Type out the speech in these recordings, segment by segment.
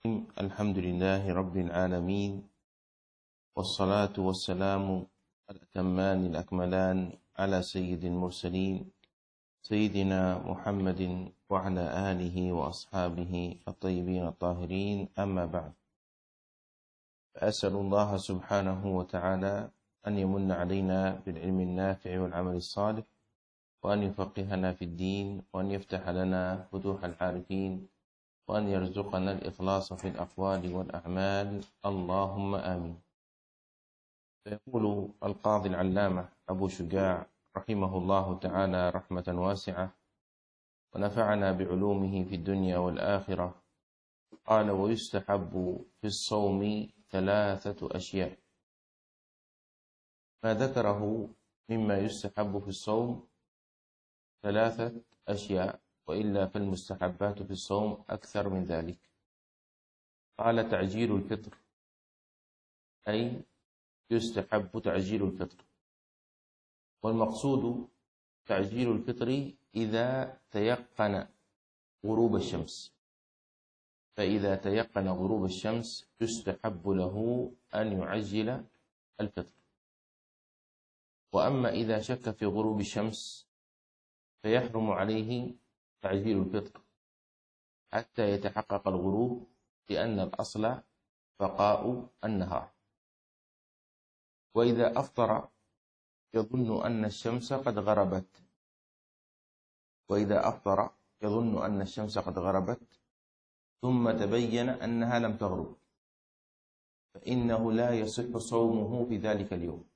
الحمد لله رب العالمين، والصلاة والسلام الأتمان الأكملان على سيد المرسلين سيدنا محمد وعلى آله وأصحابه الطيبين الطاهرين، أما بعد، فأسأل الله سبحانه وتعالى أن يمن علينا بالعلم النافع والعمل الصالح، وأن يفقهنا في الدين، وأن يفتح لنا فتوح العارفين، وأن يرزقنا الإخلاص في الأقوال والأعمال، اللهم آمين. فيقول القاضي العلامة أبو شجاع رحمه الله تعالى رحمة واسعة، ونفعنا بعلومه في الدنيا والآخرة، قال: ويستحب في الصوم 3 أشياء. ما ذكره مما يستحب في الصوم 3 أشياء، وإلا فالمستحبات في الصوم أكثر من ذلك. قال: تعجيل الفطر، أي يستحب تعجيل الفطر، والمقصود تعجيل الفطر إذا تيقن غروب الشمس، فإذا تيقن غروب الشمس يستحب له أن يعجل الفطر. وأما إذا شك في غروب الشمس فيحرم عليه تعجيل الفطر حتى يتحقق الغروب، لأن الأصل بقاء النهار. وإذا أفطر يظن أن الشمس قد غربت، ثم تبين أنها لم تغرب، فإنه لا يصح صومه في ذلك اليوم.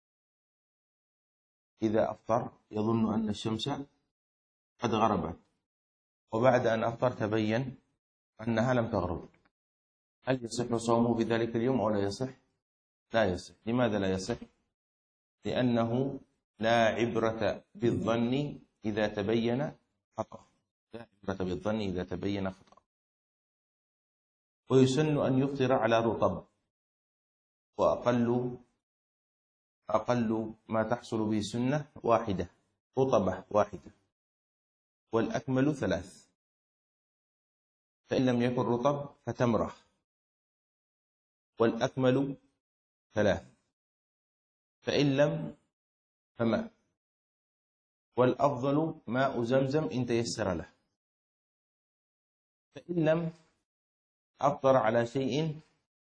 إذا أفطر يظن أن الشمس قد غربت، وبعد أن أفطر تبين أنها لم تغرب، هل يصح صومه في ذلك اليوم أو لا يصح؟ لا يصح. لماذا لا يصح؟ لأنه لا عبرة بالظن إذا تبين خطأ، ويسن أن يفطر على رطب، وأقل ما تحصل به سنة واحدة، رطبة واحدة، والأكمل 3. فإن لم يكن رطب فتمرة، والأكمل 3. فإن لم فماء، والأفضل ماء زمزم إن تيسر له. فإن لم أفطر على شيء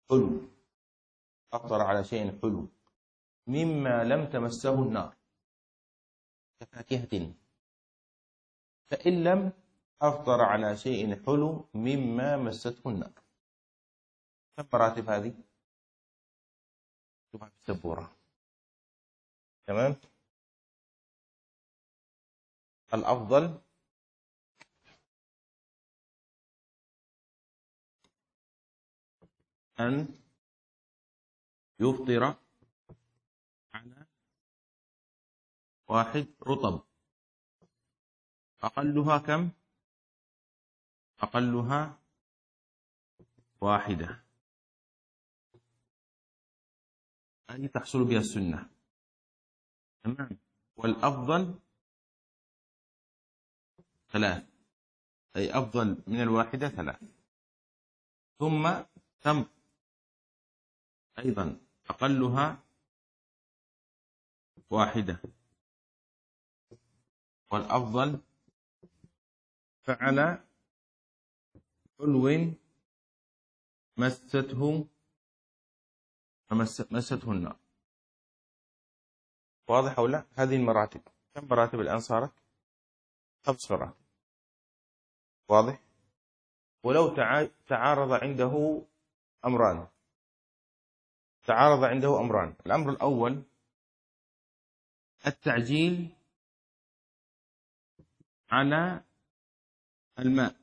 حلو مما لم تمسه النار كفاكهة. فإن لم أفطر على شيء حلو مما مسته النار. كم مراتب هذه؟ شوفها في السبورة. تمام. الأفضل أن يفطر على 1 رطب. أقلها كم؟ أقلها 1، أي تحصل بها السنة. تمام. والأفضل 3، أي أفضل من 1 3. ثم تمر أيضا أقلها 1، والأفضل فعل حلو مسته النار. واضح أو لا؟ هذه المراتب. كم مراتب الآن صارت؟ 5 مراتب. واضح؟ ولو تعارض عنده أمران. الأمر الأول التعجيل على الماء،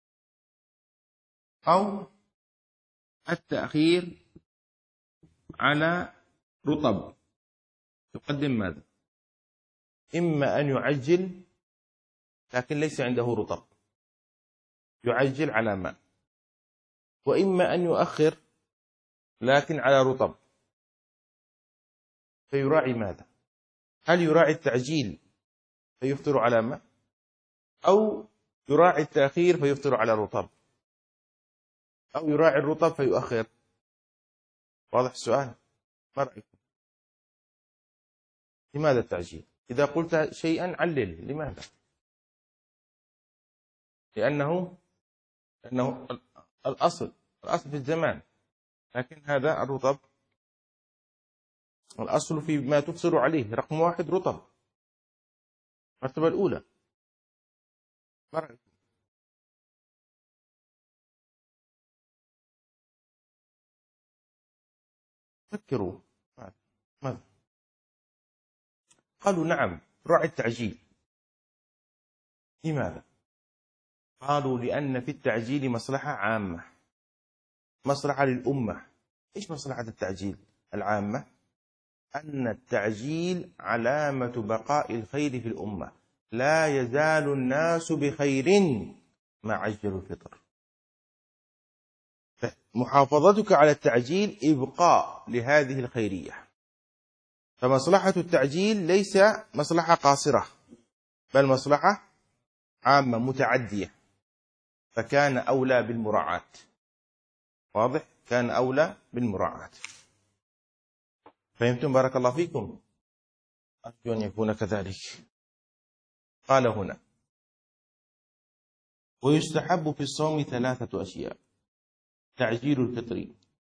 أو التأخير على رطب. يقدم ماذا؟ إما أن يعجل لكن ليس عنده رطب، يعجل على ماء، وإما أن يؤخر لكن على رطب. فيراعي ماذا؟ هل يراعي التعجيل فيفطر على ماء، أو يراعي التأخير فيفطر على رطب؟ أو يراعي الرطب فيؤخر؟ واضح السؤال؟ ما رأيكم؟ لماذا التعجيل؟ إذا قلت شيئا علل لماذا؟ لأنه الأصل في الزمان، لكن هذا الرطب الأصل في ما تفصل عليه رقم 1 رطب، المرتبة الأولى. ما رأيكم؟ فكروا. ماذا؟ قالوا نعم راعي التعجيل. لماذا؟ قالوا لأن في التعجيل مصلحة عامة، مصلحة للأمة. إيش مصلحة التعجيل العامة؟ أن التعجيل علامة بقاء الخير في الأمة، لا يزال الناس بخير ما عجلوا الفطر. محافظتك على التعجيل إبقاء لهذه الخيرية. فمصلحة التعجيل ليس مصلحة قاصرة، بل مصلحة عامة متعدية، فكان أولى بالمراعاة. واضح؟ كان أولى بالمراعاة. فهمتم؟ بارك الله فيكم، أرجو أن يكون كذلك. قال هنا: ويستحب في الصوم 3 أشياء: تعجيل الفطر،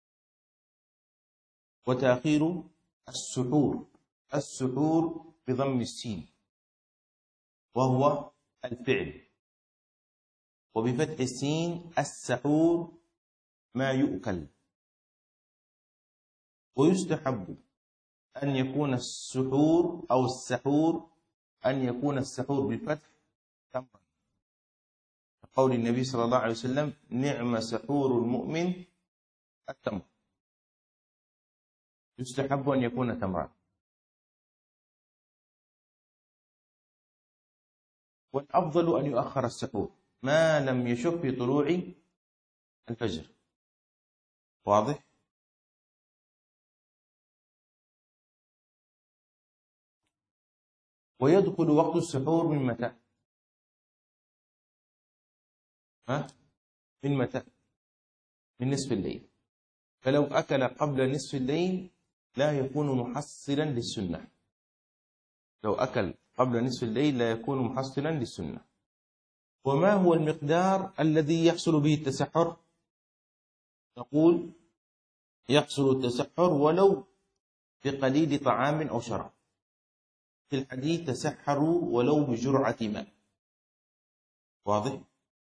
وتأخير السحور، السحور بضم السين وهو الفعل، وبفتح السين السحور ما يؤكل. ويستحب أن يكون السحور أو السحور أن يكون السحور بالفتح تمرا، قول النبي صلى الله عليه وسلم: نعم سحور المؤمن التمر. يستحب أن يكون تمرا. والأفضل أن يؤخر السحور ما لم يشك في طلوع الفجر. واضح؟ ويدخل وقت السحور من متى؟ من متى؟ من نصف الليل. فلو أكل قبل نصف الليل لا يكون محصلا للسنة. لو أكل قبل نصف الليل لا يكون محصلا للسنة. وما هو المقدار الذي يحصل به التسحر؟ نقول يحصل التسحر ولو بقليل طعام أو شراب. في الحديث: تسحروا ولو بجرعة ماء. واضح؟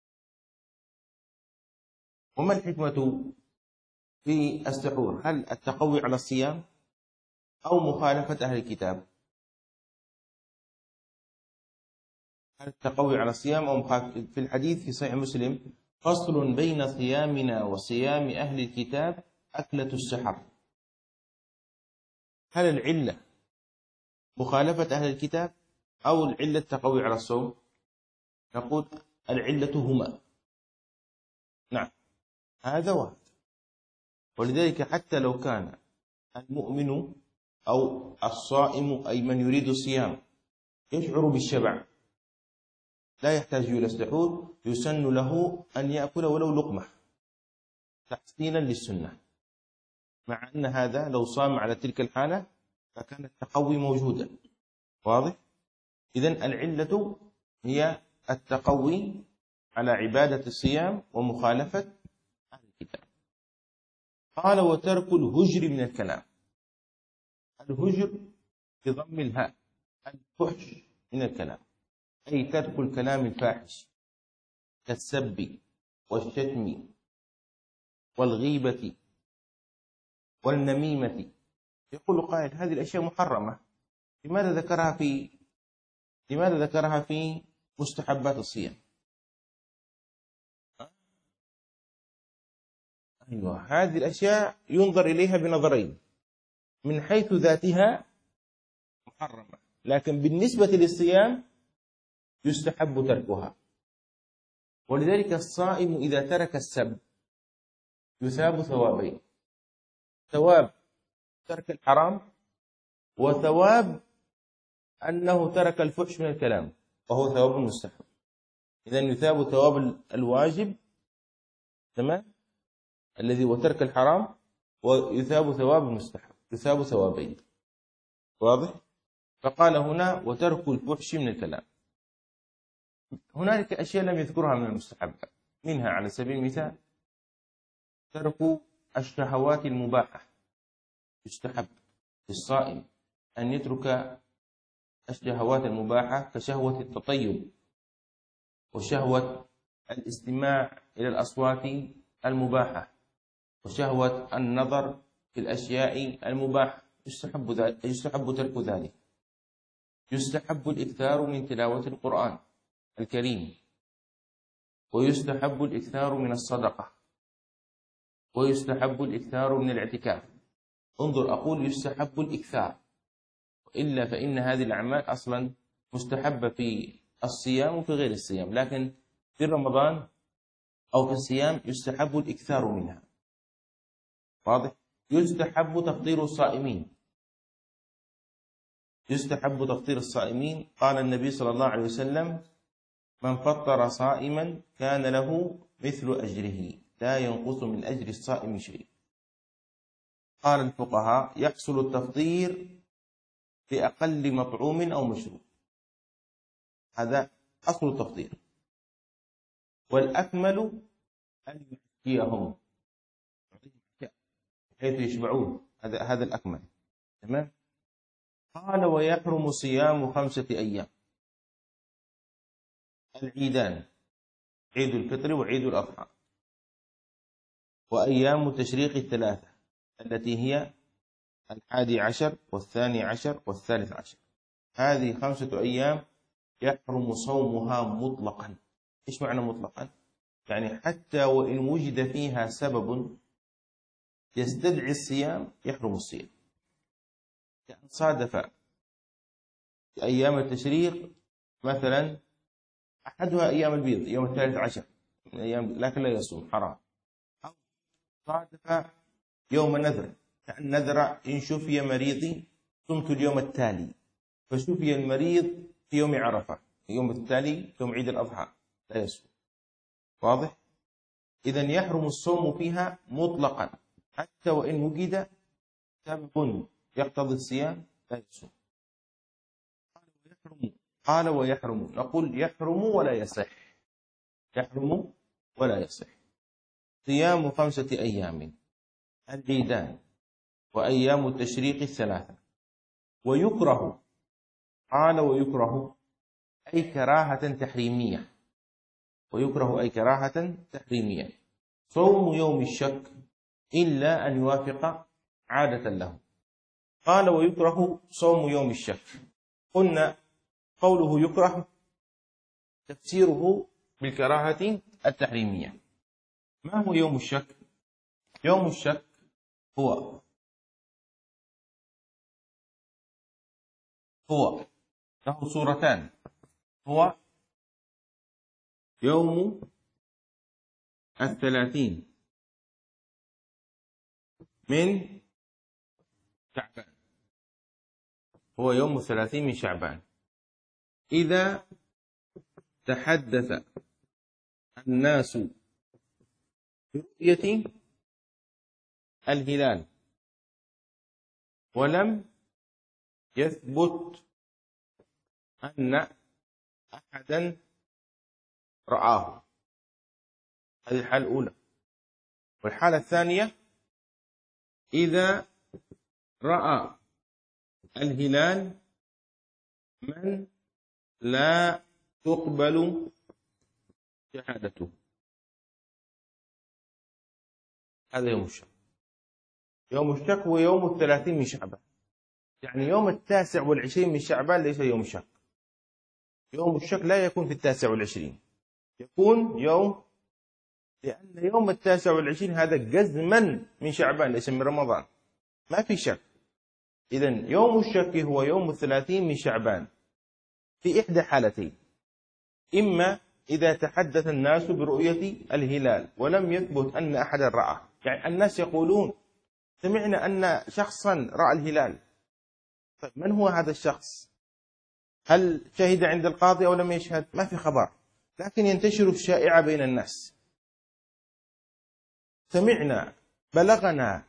وما الحكمة في السحور؟ هل التقوي على الصيام أو مخالفة أهل الكتاب؟ هل التقوي على الصيام أو مخالفة؟ في الحديث في صحيح مسلم: فصل بين صيامنا وصيام أهل الكتاب أكلة السحر. هل العلة مخالفة أهل الكتاب أو العلة التقوي على الصوم؟ نقول العلة هما. نعم، هذا واحد. ولذلك حتى لو كان المؤمن أو الصائم أي من يريد الصيام يشعر بالشبع لا يحتاج إلى السحور، يسن له أن يأكل ولو لقمة تحسينا للسنة، مع أن هذا لو صام على تلك الحالة فكان التقوي موجودا. واضح؟ إذن العلة هي التقوي على عبادة الصيام ومخالفة أهل الكتاب. قال: وترك الهجر من الكلام. الهجر بضم الهاء، الفحش من الكلام، أي ترك الكلام الفاحش كالسب والشتم والغيبة والنميمة. يقول قائل: هذه الأشياء محرمة، لماذا ذكرها في مستحبات الصيام؟ أيوة، هذه الأشياء ينظر إليها بنظرين: من حيث ذاتها محرمة، لكن بالنسبة للصيام يستحب تركها. ولذلك الصائم إذا ترك السب يثاب ثوابين: ثواب ترك الحرام، وثواب أنه ترك الفحش من الكلام، وهو ثواب مستحب. إذن يثاب ثواب الواجب، تمام، الذي هو ترك الحرام، ويثاب ثواب المستحب، يثاب ثوابين. واضح؟ فقال هنا وترك الفحش من الكلام. هنالك أشياء لم يذكرها من المستحبات، منها على سبيل المثال ترك الشهوات المباحة. يستحب للصائم أن يترك الشهوات المباحة كشهوة التطيب، وشهوة الاستماع إلى الأصوات المباحة، وشهوة النظر في الأشياء المباحة. يستحب ترك ذلك. يستحب الإكثار من تلاوة القرآن الكريم، ويستحب الإكثار من الصدقة، ويستحب الإكثار من الاعتكاف. انظر، أقول يستحب الإكثار، وإلا فإن هذه الأعمال أصلا مستحبة في الصيام وفي غير الصيام، لكن في رمضان أو في الصيام يستحب الإكثار منها. واضح؟ يستحب تفطير الصائمين. يستحب تفطير الصائمين. قال النبي صلى الله عليه وسلم: من فطر صائما كان له مثل أجره لا ينقص من أجر الصائم شيء. قال الفقهاء: يحصل التفطير بأقل مطعوم أو مشروب، هذا أصل التفطير. والأكمل أن يحكيهم حيث يشبعون، هذا الأكمل. تمام. قال: ويحرم صيام 5 أيام: العيدان، عيد الفطر وعيد الأضحى، وأيام التشريق 3 التي هي 11 و12 و13. هذه 5 أيام يحرم صومها مطلقا. إيش معنى مطلقا؟ يعني حتى وإن وجد فيها سبب يستدعي الصيام يحرم الصيام. يعني صادف أيام التشريق مثلا أحدها أيام البيض، يوم 13 من أيام، لكن لا يصوم، حرام. أو صادف يوم نذر، كأن نذر إن شفي مريضي صمت اليوم التالي، فشفي المريض في يوم عرفة، يوم التالي يوم عيد الأضحى، لا يصوم. واضح؟ إذن يحرم الصوم فيها مطلقا، حتى وإن وجد سبب يقتضي الصيام لا يصوم. قال: ويحرم، نقول يحرم ولا يصح. يحرم ولا يصح صيام 5 أيام: العيدان وأيام التشريق 3. ويكره، قال: ويكره أي كراهة تحريمية. ويكره أي كراهة تحريمية صوم يوم الشك إلا أن يوافق عادة له. قال: ويكره صوم يوم الشك. قلنا قوله يكره تفسيره بالكراهة التحريمية. ما هو يوم الشك؟ يوم الشك هو له صورتان. هو يوم 30 من شعبان. هو يوم 30 من شعبان إذا تحدث الناس برؤية الهلال ولم يثبت أن أحدا رآه. هذه الحالة الأولى. والحالة الثانية: إذا رأى الهلال من لا تقبل شهادته. هذا يوم الشك. يوم الشك هو يوم 30 من شعبان، يعني يوم 29 من شعبان ليس يوم الشك. يوم الشك لا يكون في 29، يكون يوم، لأن يوم 29 هذا جزما من شعبان ليس من رمضان، ما في شك. إذن يوم الشك هو يوم 30 من شعبان في إحدى حالتين: إما إذا تحدث الناس برؤية الهلال ولم يثبت أن أحدا رأى، يعني الناس يقولون سمعنا أن شخصا رأى الهلال. طيب من هو هذا الشخص؟ هل شهد عند القاضي أو لم يشهد؟ ما في خبر، لكن ينتشر الشائعة بين الناس. سمعنا بلغنا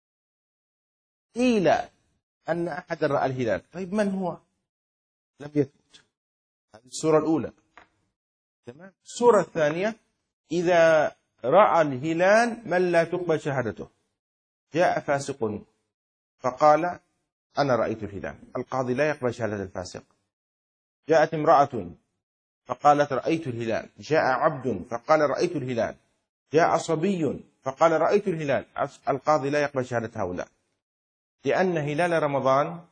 قيل أن أحد رأى الهلال. طيب من هو؟ لم يثبت. هذه الصورة الأولى. تمام. الصورة الثانية إذا رأى الهلال من لا تقبل شهادته، جاء فاسق فقال أنا رأيت الهلال، القاضي لا يقبل شهادة الفاسق. جاءت امرأة فقالت رأيت الهلال، جاء عبد فقال رأيت الهلال، جاء صبي فقال رأيت الهلال، القاضي لا يقبل شهادة هؤلاء، لأن هلال رمضان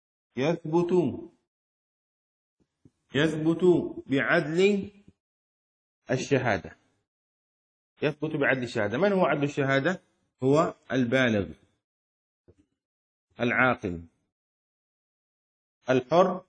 يثبت بعدل الشهادة. يثبت بعدل الشهادة. من هو عدل الشهادة؟ هو البالغ العاقل الحر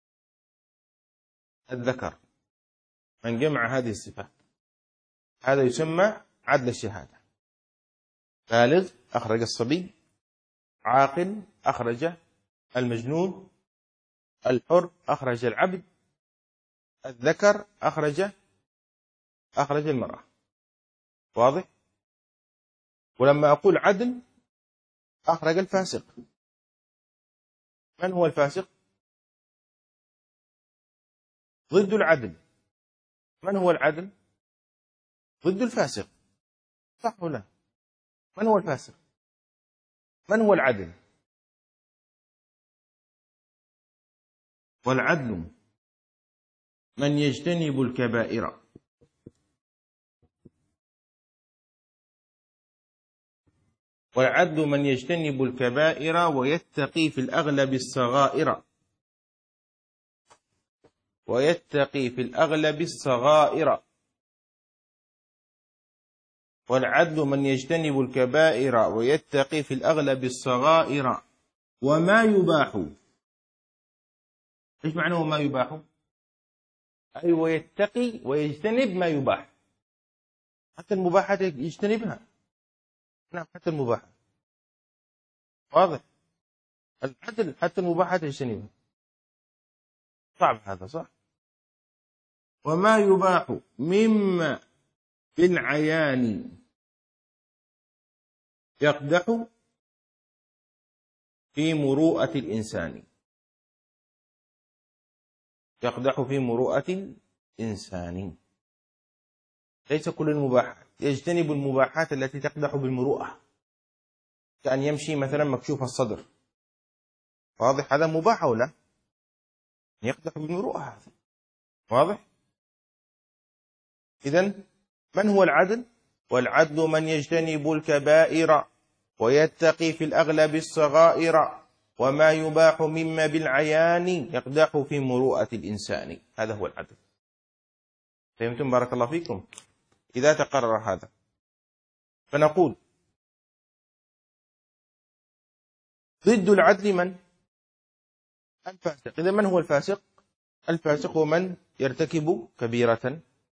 الذكر، من جمع هذه الصفات هذا يسمى عدل الشهادة. بالغ أخرج الصبي، عاقل أخرج المجنون، الحر أخرج العبد، الذكر أخرج المرأة. واضح؟ ولما أقول عدل أخرج الفاسق. من هو الفاسق؟ ضد العدل. من هو العدل؟ ضد الفاسق. صح ولا؟ من هو الفاسق؟ من هو العدل؟ والعدل من يجتنب الكبائر والعدل من يجتنب الكبائر ويتقي في الأغلب الصغائر. ويتقي في الأغلب الصغائر. والعدل من يجتنب الكبائر ويتقي في الأغلب الصغائر. وما يباح. إيش معنى وما يباح؟ أي ويتقي ويجتنب ما يباح. حتى المباحات يجتنبها. نعم حتى المباحات. واضح؟ العدل حتى المباحات يجتنبها. صعب هذا صح؟ وما يباح مما بالعيان يقدح في مروءة الإنسان. يقدح في مروءة الإنسان. ليس كل المباحات، يجتنب المباحات التي تقدح بالمروءة، كأن يمشي مثلا مكشوف الصدر. واضح؟ هذا مباح أو لا؟ يقدح بالمروءة هذا. واضح؟ إذن من هو العدل؟ والعدل من يجتنب الكبائر ويتقي في الأغلب الصغائر وما يباح مما بالعيان يقدح في مروءة الإنسان. هذا هو العدل. فهمتم؟ بارك الله فيكم. إذا تقرر هذا فنقول ضد العدل من؟ الفاسق. إذا من هو الفاسق؟ الفاسق هو من يرتكب كبيرة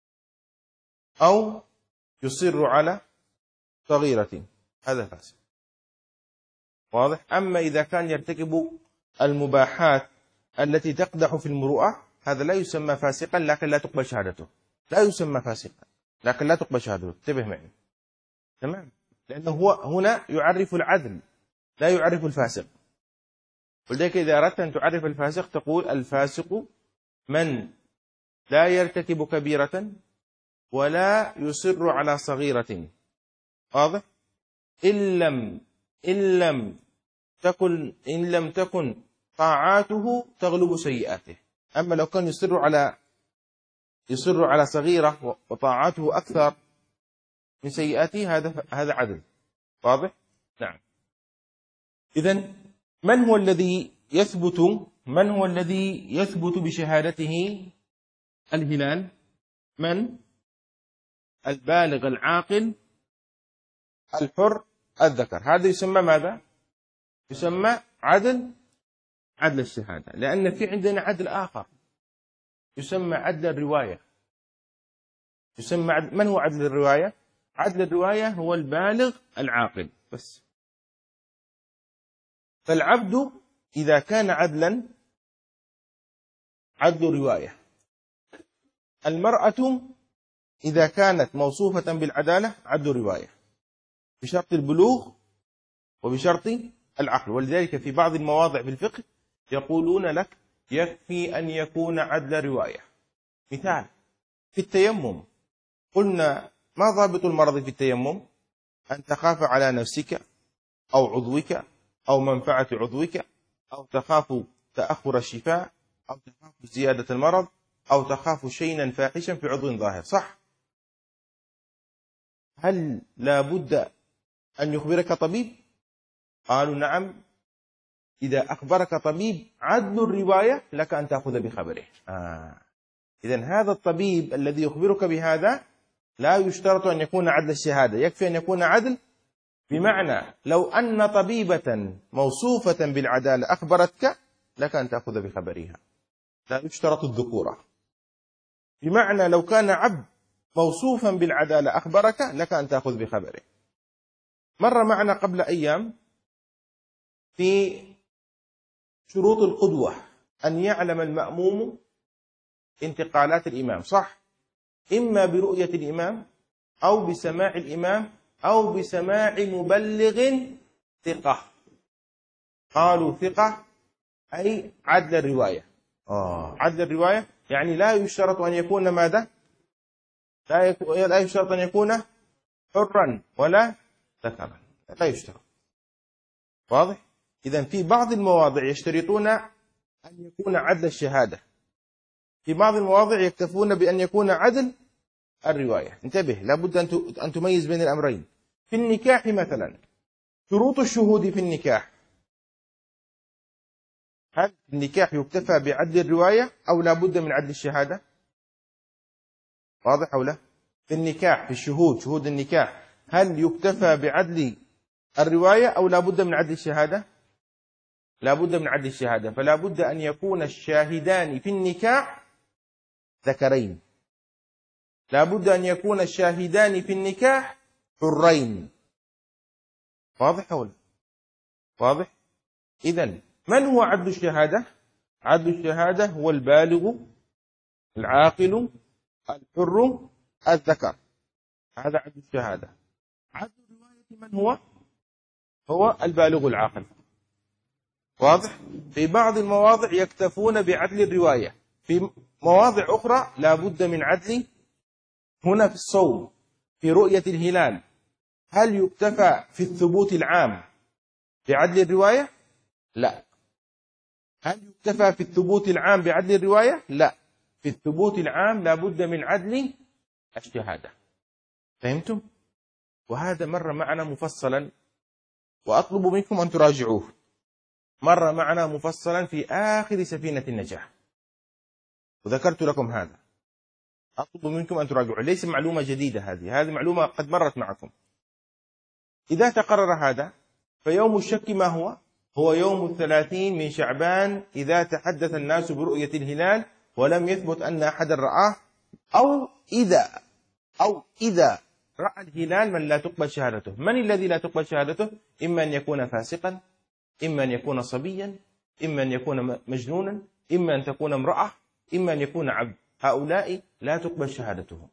أو يصر على صغيرة، هذا فاسق. واضح؟ أما إذا كان يرتكب المباحات التي تقدح في المروءة هذا لا يسمى فاسقا، لكن لا تقبل شهادته. لا يسمى فاسقا لكن لا تقبل شهادته. انتبه معي. تمام؟ لأنه هو هنا يعرف العدل لا يعرف الفاسق. ولذلك إذا أردت أن تعرف الفاسق تقول الفاسق من لا يرتكب كبيرة ولا يصر على صغيرة. واضح؟ إن لم تكن طاعاته تغلب سيئاته. أما لو كان يصر على صغيرة وطاعاته أكثر من سيئاته هذا عدل. واضح؟ نعم. إذن من هو الذي يثبت بشهادته الهلال؟ من؟ البالغ العاقل الحر الذكر. هذا يسمى ماذا؟ يسمى عدل الشهادة. لأن في عندنا عدل آخر يسمى عدل الرواية. من هو عدل الرواية؟ عدل الرواية هو البالغ العاقل بس. فالعبد إذا كان عدلا عدل رواية. المرأة إذا كانت موصوفة بالعدالة عدل رواية. بشرط البلوغ وبشرط العقل. ولذلك في بعض المواضع في الفقه يقولون لك يكفي أن يكون عدل رواية. مثال في التيمم، قلنا ما ضابط المرض في التيمم؟ أن تخاف على نفسك أو عضوك أو منفعة عضوك، أو تخاف تأخر الشفاء، أو تخاف زيادة المرض، أو تخاف شيئا فاحشا في عضو ظاهر، صح؟ هل لا بد أن يخبرك طبيب؟ قالوا نعم، إذا أخبرك طبيب عدل الرواية لك أن تأخذ بخبره. إذن هذا الطبيب الذي يخبرك بهذا لا يشترط أن يكون عدل الشهادة، يكفي أن يكون عدل. بمعنى لو أن طبيبة موصوفة بالعدالة أخبرتك لك أن تأخذ بخبرها، لا يشترط الذكورة. بمعنى لو كان عبد موصوفا بالعدالة أخبرك لك أن تأخذ بخبره. مر معنا قبل أيام في شروط القدوة أن يعلم المأموم انتقالات الإمام، صح؟ إما برؤية الإمام أو بسماع الإمام أو بسماع مبلغ ثقة. قالوا ثقة أي عدل الرواية. عدل الرواية يعني لا يشترط أن يكون ماذا؟ لا يشترط أن يكون حرا ولا ذكرا، لا يشترط. واضح؟ إذن في بعض المواضع يشترطون أن يكون عدل الشهادة، في بعض المواضع يكتفون بأن يكون عدل الرواية. انتبه، لابد أن تميز بين الأمرين. في النكاح مثلا، شروط الشهود في النكاح، هل النكاح يكتفى بعدل الرواية أو لابد من عدل الشهادة؟ واضح أو لا؟ في النكاح، في الشهود، شهود النكاح، هل يكتفى بعدل الرواية أو لابد من عدل الشهادة؟ لابد من عدل الشهادة. فلا بد أن يكون الشاهدان في النكاح ذكرين، لابد أن يكون الشاهدان في النكاح حرين. واضح أو لا؟ واضح؟ إذن من هو عدل الشهادة؟ عدل الشهادة هو البالغ العاقل الحر الذكر، هذا عدل الشهادة. عدل الرواية من هو؟ هو البالغ العاقل. واضح؟ في بعض المواضع يكتفون بعدل الرواية، في مواضع أخرى لا بد من عدل. هنا في الصوم، في رؤية الهلال، هل يكتفى في الثبوت العام بعدل الرواية؟ لا. هل يكتفى في الثبوت العام بعدل الرواية؟ لا. في الثبوت العام لا بد من عدل الشهادة. فهمتم؟ وهذا مر معنا مفصلا، وأطلب منكم أن تراجعوه. مر معنا مفصلا في آخر سفينة النجاح، وذكرت لكم هذا. أطلب منكم أن تراجعوه، ليس معلومة جديدة، هذه معلومة قد مرت معكم. إذا تقرر هذا فيوم الشك ما هو؟ هو يوم 30 من شعبان، إذا تحدث الناس برؤية الهلال ولم يثبت أن أحد رآه، أو إذا رأى الهلال من لا تقبل شهادته. من الذي لا تقبل شهادته؟ إما أن يكون فاسقا، إما أن يكون صبيا، إما أن يكون مجنونا، إما أن تكون امرأة، إما أن يكون عبد. هؤلاء لا تقبل شهادتهم.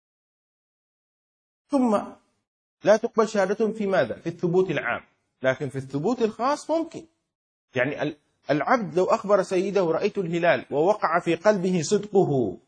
ثم لا تقبل شهادتهم في ماذا؟ في الثبوت العام. لكن في الثبوت الخاص ممكن. يعني العبد لو أخبر سيده رأيت الهلال ووقع في قلبه صدقه،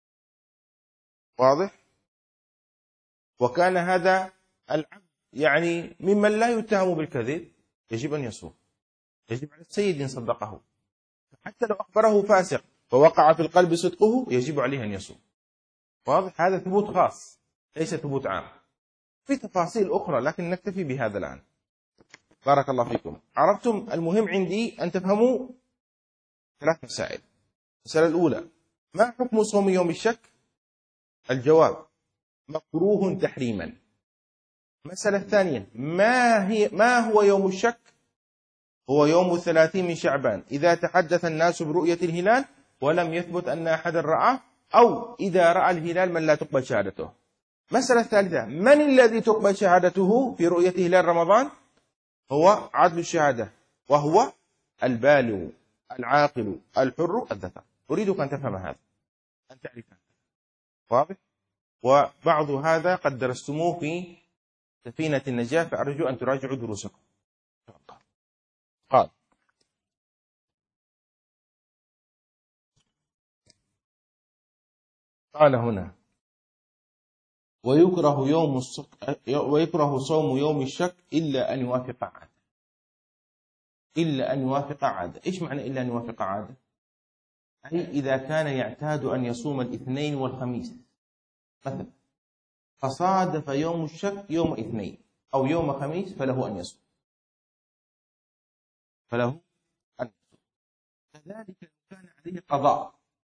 واضح؟ وكان هذا العبد يعني ممن لا يتهم بالكذب، يجب أن يصوم، يجب على السيد إن صدقه. حتى لو أخبره فاسق ووقع في القلب صدقه يجب عليه أن يصوم. واضح؟ هذا ثبوت خاص ليس ثبوت عام. في تفاصيل أخرى لكن نكتفي بهذا الآن. بارك الله فيكم. عرفتم؟ المهم عندي أن تفهموا 3 مسائل. المسألة الأولى، ما حكم صوم يوم الشك؟ الجواب مكروه تحريما. المسألة الثانية، ما هو يوم الشك؟ هو يوم 30 من شعبان، إذا تحدث الناس برؤية الهلال ولم يثبت أن أحد رآه، أو إذا رأى الهلال من لا تقبل شهادته. مسألة الثالثة، من الذي تقبل شهادته في رؤية هلال رمضان؟ هو عدل الشهادة، وهو البالغ العاقل الحر الذكر. أريدك أن تفهم هذا، أن تعرف هذا. واضح؟ وبعض هذا قد درستموه في سفينة النجاة، فأرجو أن تراجعوا دروسكم. قال هنا: ويكره صوم يوم الشك إلا أن يوافق عادة. إلا أن يوافق عادة. إيش معنى إلا أن يوافق عادة؟ أي إذا كان يعتاد أن يصوم الاثنين والخميس مثلا، فصادف يوم الشك يوم اثنين أو يوم خميس، فله أن يصوم. كذلك لو كان عليه قضاء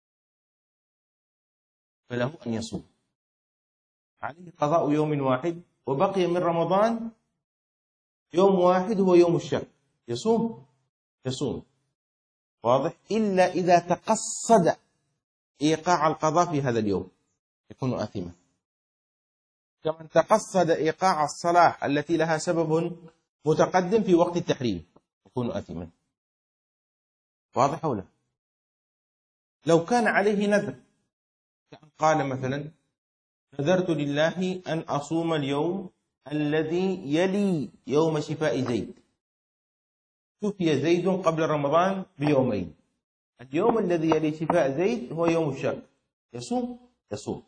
فله أن يصوم. عليه قضاء يوم واحد وبقي من رمضان يوم واحد هو يوم الشك، يصوم. واضح؟ إلا إذا تقصد إيقاع القضاء في هذا اليوم يكون آثما، كمن تقصد إيقاع الصلاة التي لها سبب متقدم في وقت التحريم يكون آثما. واضح ولا؟ لو كان عليه نذر، كأن قال مثلا: نذرت لله أن أصوم اليوم الذي يلي يوم شفاء زيد. شفي زيد قبل رمضان بيومين، اليوم الذي يلي شفاء زيد هو يوم الشك، يصوم.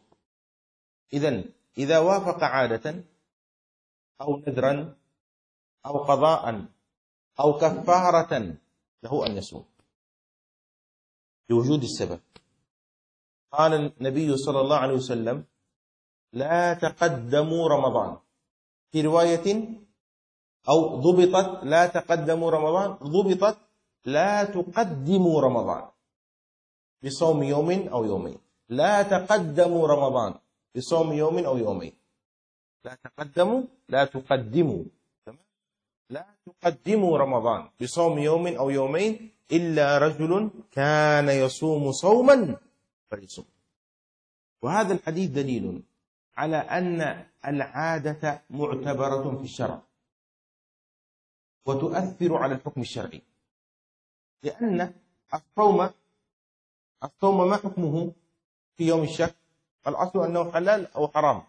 إذا وافق عادة أو نذرا أو قضاء أو كفارة له أن يصوم لوجود السبب. قال النبي صلى الله عليه وسلم: لا تقدموا رمضان. في رواية أو ضبطت: لا تقدموا رمضان، ضبطت: لا تقدموا رمضان بصوم يوم أو يومين. لا تقدموا رمضان بصوم يوم أو يومين. لا تقدموا، لا تقدموا، لا تقدموا رمضان بصوم يوم أو يومين إلا رجل كان يصوم صوما فليصوم. وهذا الحديث دليل على أن العادة معتبرة في الشرع وتؤثر على الحكم الشرعي، لأن الصوم ما حكمه في يوم الشك؟ الأصل أنه حلال أو حرام،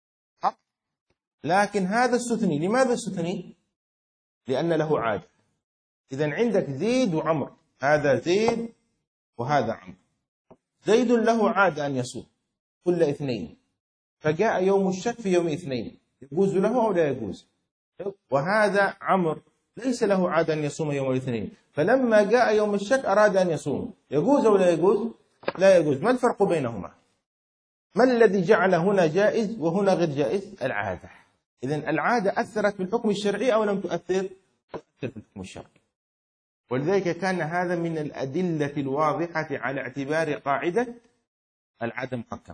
لكن هذا استثني. لماذا استثني؟ لأن له عادة. إذن عندك زيد وعمر، هذا زيد وهذا عمر. زيد له عادة أن يصوم كل اثنين، فجاء يوم الشك في يوم اثنين، يجوز له أو لا يجوز؟ وهذا عمر ليس له عادة أن يصوم يوم الاثنين، فلما جاء يوم الشك أراد أن يصوم، يجوز أو لا يجوز؟ لا يجوز. ما الفرق بينهما؟ ما الذي جعل هنا جائز وهنا غير جائز؟ العادة. إذن العادة أثرت في الحكم الشرعي أو لم تؤثر؟ تؤثر في الحكم الشرعي. ولذلك كان هذا من الأدلة الواضحة على اعتبار قاعدة العادة محكمة.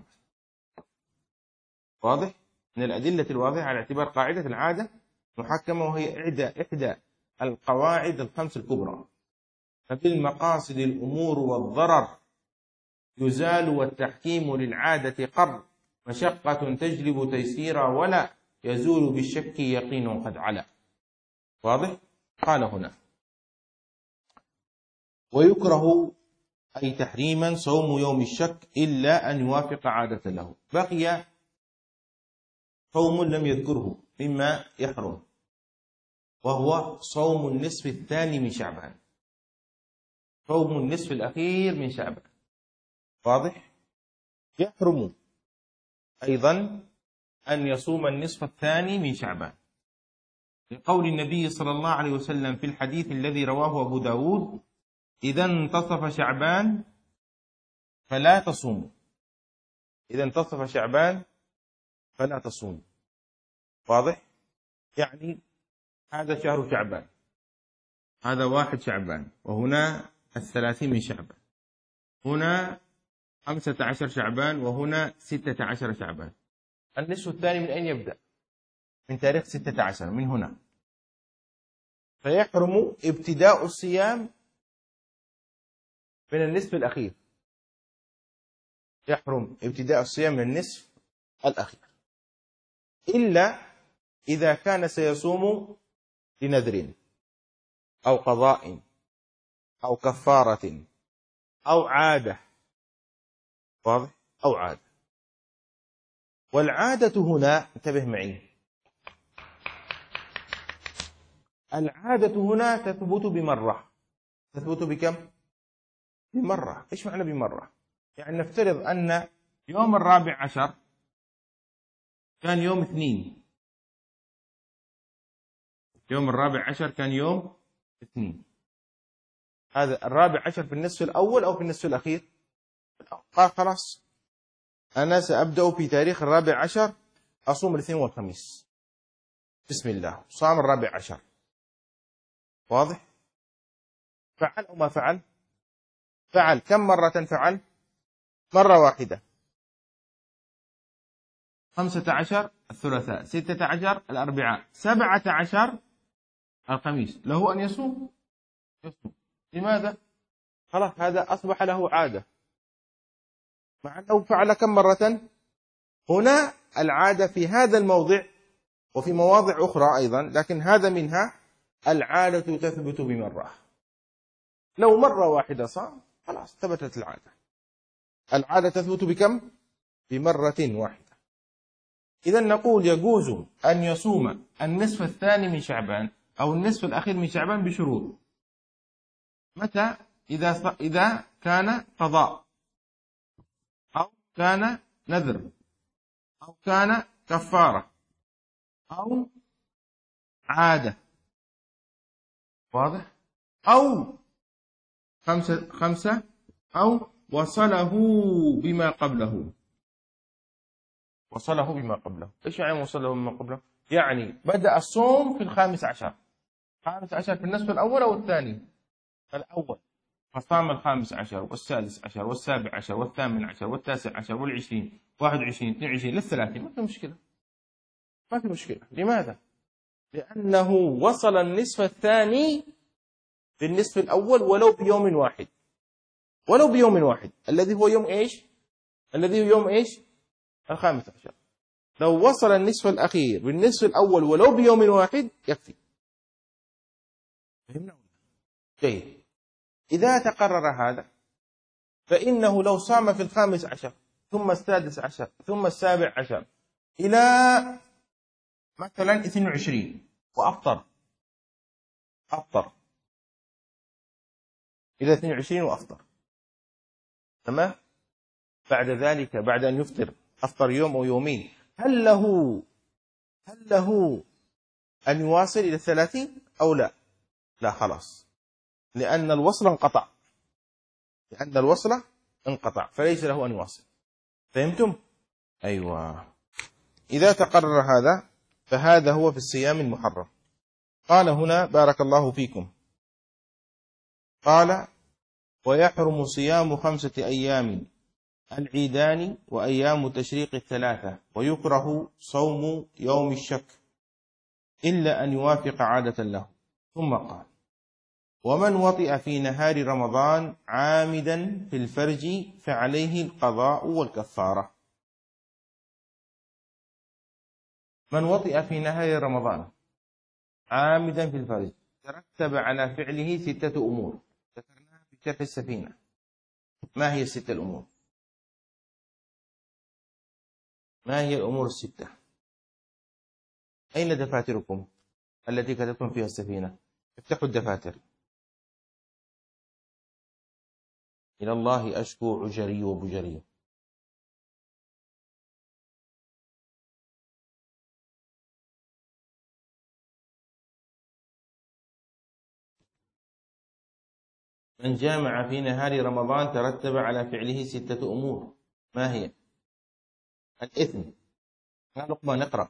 واضح؟ من الأدلة الواضحة على اعتبار قاعدة العادة محكمة، وهي إحدى القواعد الخمس الكبرى. فبالمقاصد الأمور والضرر يزال، والتحكيم للعادة قر، مشقة تجلب تيسيرا، ولا يزول بالشك يقين قد علا. واضح؟ قال هنا: ويكره أي تحريما صوم يوم الشك إلا أن يوافق عادة له. بقي صوم لم يذكره مما يحرم، وهو صوم النصف الثاني من شعبان، صوم النصف الأخير من شعبان. واضح؟ يحرم أيضا أن يصوم النصف الثاني من شعبان، لقول النبي صلى الله عليه وسلم في الحديث الذي رواه أبو داود: إذا انتصف شعبان فلا تصوموا. إذا انتصف شعبان فلا تصوموا. واضح؟ يعني هذا شهر شعبان، هذا 1 شعبان، وهنا 30 من شعبان، هنا 15 شعبان، وهنا 16 شعبان. النصف الثاني من أين يبدأ؟ من تاريخ 16، من هنا. فيحرم ابتداء الصيام من النصف الأخير، يحرم ابتداء الصيام من النصف الأخير، إلا إذا كان سيصوم لنذر أو قضاء أو كفارة أو عادة. واضح؟ أو عادة. والعادة هنا، انتبه معي، العادة هنا تثبت بمرة. تثبت بكم؟ بمرة. إيش معنى بمرة؟ يعني نفترض أن يوم 14 كان يوم 2. يوم 14 كان يوم 2. هذا 14 في النصف الأول أو في النصف الأخير؟ قال خلاص أنا سأبدأ في تاريخ 14 أصوم الاثنين والخميس. بسم الله، صام 14. واضح؟ فعل أو ما فعل؟ فعل. كم مرة فعل؟ مرة واحدة. 15 الثلاثاء، 16 الأربعاء، 17 الخميس. له أن يصوم. لماذا؟ خلاص هذا أصبح له عادة، مع أنه فعل كم مرة؟ هنا العادة في هذا الموضع وفي مواضع أخرى أيضا، لكن هذا منها العادة تثبت بمرة. لو مرة واحدة صام خلاص ثبتت العادة. العادة تثبت بكم؟ بمرة واحدة. إذا نقول يجوز أن يصوم النصف الثاني من شعبان أو النصف الأخير من شعبان بشروط. متى؟ إذا كان قضاء أو كان نذر أو كان كفارة أو عادة. واضح؟ أو خمسة أو وصله بما قبله. وصله بما قبله. إيش يعني وصله بما قبله؟ يعني بدأ الصوم في 15. 15 في النصف الأول أو الثاني؟ الأول. فصام 15 وال16 وال17 وال18 وال19 وال20 21 22 لل30. ما في مشكلة. ما في مشكلة. لماذا؟ لأنه وصل النصف الثاني في النصف الأول ولو بيوم واحد. ولو بيوم واحد الذي هو يوم إيش؟ الذي هو يوم إيش؟ 15. لو وصل النصف الأخير بالنصف الأول ولو بيوم واحد يكفي. فهمنا؟ جيد. إذا تقرر هذا فإنه لو صام في 15 ثم 16 ثم 17 إلى مثلا 22 وأفطر إلى 22 وأفطر، تمام؟ بعد ذلك بعد أن يفطر أفطر يوم أو يومين، هل له أن يواصل إلى 30 أو لا؟ لا خلاص، لأن الوصل انقطع فليس له أن يواصل. فهمتم؟ أيوة. إذا تقرر هذا فهذا هو في الصيام المحرم. قال هنا بارك الله فيكم، قال ويحرم صيام 5 أيام العيدان وأيام تشريق 3، ويكره صوم يوم الشك إلا أن يوافق عادة له. ثم قال ومن وطئ في نهار رمضان عامدا في الفرج فعليه القضاء والكفارة. من وطئ في نهار رمضان عامدا في الفرج ترتب على فعله 6 أمور ذكرناها في شرح السفينة. ما هي ال6 الأمور؟ ما هي الأمور ال6؟ أين دفاتركم التي كتبتم فيها السفينة؟ افتحوا الدفاتر. إلى الله أشكو عجري وبجري. من جامع في نهار رمضان ترتب على فعله 6 أمور. ما هي؟ الإثم. لقمان نقرأ.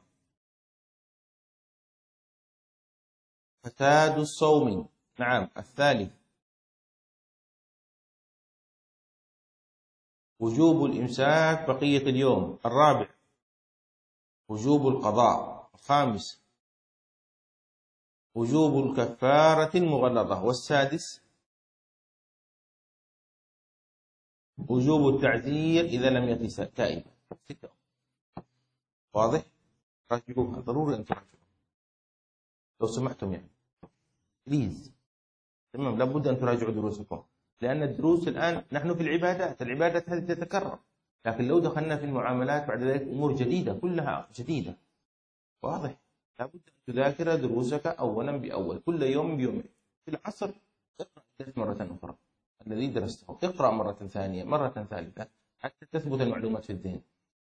فساد الصوم. نعم. الثالث وجوب الإمساك بقية اليوم. الرابع وجوب القضاء. الخامس وجوب الكفارة المغلظة. والسادس وجوب التعزير إذا لم يأت تائبا. 6. واضح؟ راجعوها ضروري أن تراجعوها لو سمحتم يعني بليز. تمام، لابد أن تراجعوا دروسكم، لأن الدروس الآن نحن في العبادات هذه تتكرر، لكن لو دخلنا في المعاملات بعد ذلك أمور جديدة كلها جديدة. واضح؟ لابد أن تذاكر دروسك أولا بأول، كل يوم بيومين. في العصر اقرأ الدرس مرة أخرى الذي درسته، اقرأ مرة ثانية مرة ثالثة حتى تثبت المعلومات في الذهن.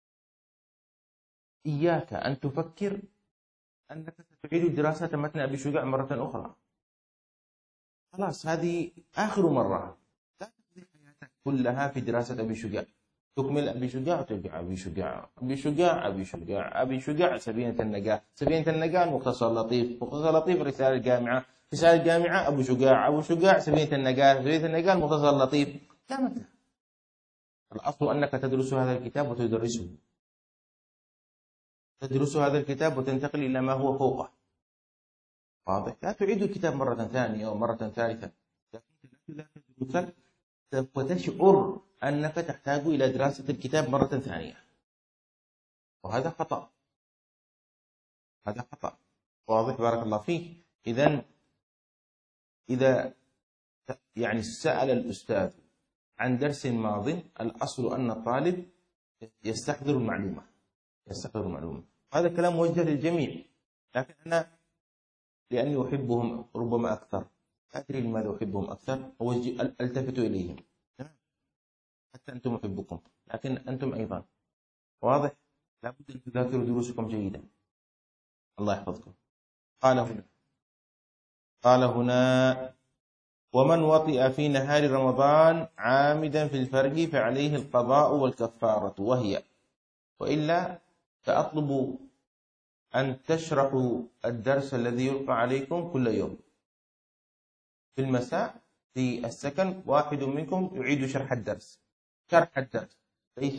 إياك أن تفكر أنك ستعيد دراسة متن أبي شجاع مرة أخرى. خلاص هذه آخر مرة، لا تقضي حياتك كلها في دراسة أبي شجاع. تكمل أبي شجاع وترجع أبي شجاع، أبي شجاع، أبي شجاع، أبي شجاع، سفينة النجاة، سفينة النجاة، المختصر لطيف، مختصر لطيف، رسالة الجامعة، رسالة الجامعة، أبو شجاع، أبو شجاع، سفينة النجاة، سفينة النجاة، المختصر لطيف. لا متى. الأصل أنك تدرس هذا الكتاب وتدرسه، تدرس هذا الكتاب وتنتقل إلى ما هو فوقه. واضح؟ لا تعيد الكتاب مرة ثانية أو مرة ثالثة، لا تدرسه سوف تشعر أنك تحتاج إلى دراسة الكتاب مرة ثانية، وهذا خطأ، هذا خطأ. واضح؟ بارك الله فيك. إذا يعني سأل الأستاذ عن درس ماض، الأصل أن الطالب يستحضر المعلومة، يستحضر المعلومة. هذا كلام موجه للجميع، لكن أنا لأني أحبهم ربما أكثر، أدري لماذا أحبهم أكثر، ألتفت إليهم. حتى أنتم أحبكم، لكن أنتم أيضا. واضح؟ لابد أن تذاكروا دروسكم جيدا. الله يحفظكم. قال هنا ومن وطئ في نهار رمضان عامدا في الفرج فعليه القضاء والكفارة، وهي وإلا فأطلب أن تشرحوا الدرس الذي يلقى عليكم كل يوم في المساء في السكن، واحد منكم يعيد شرح الدرس، شرح الدرس، ليس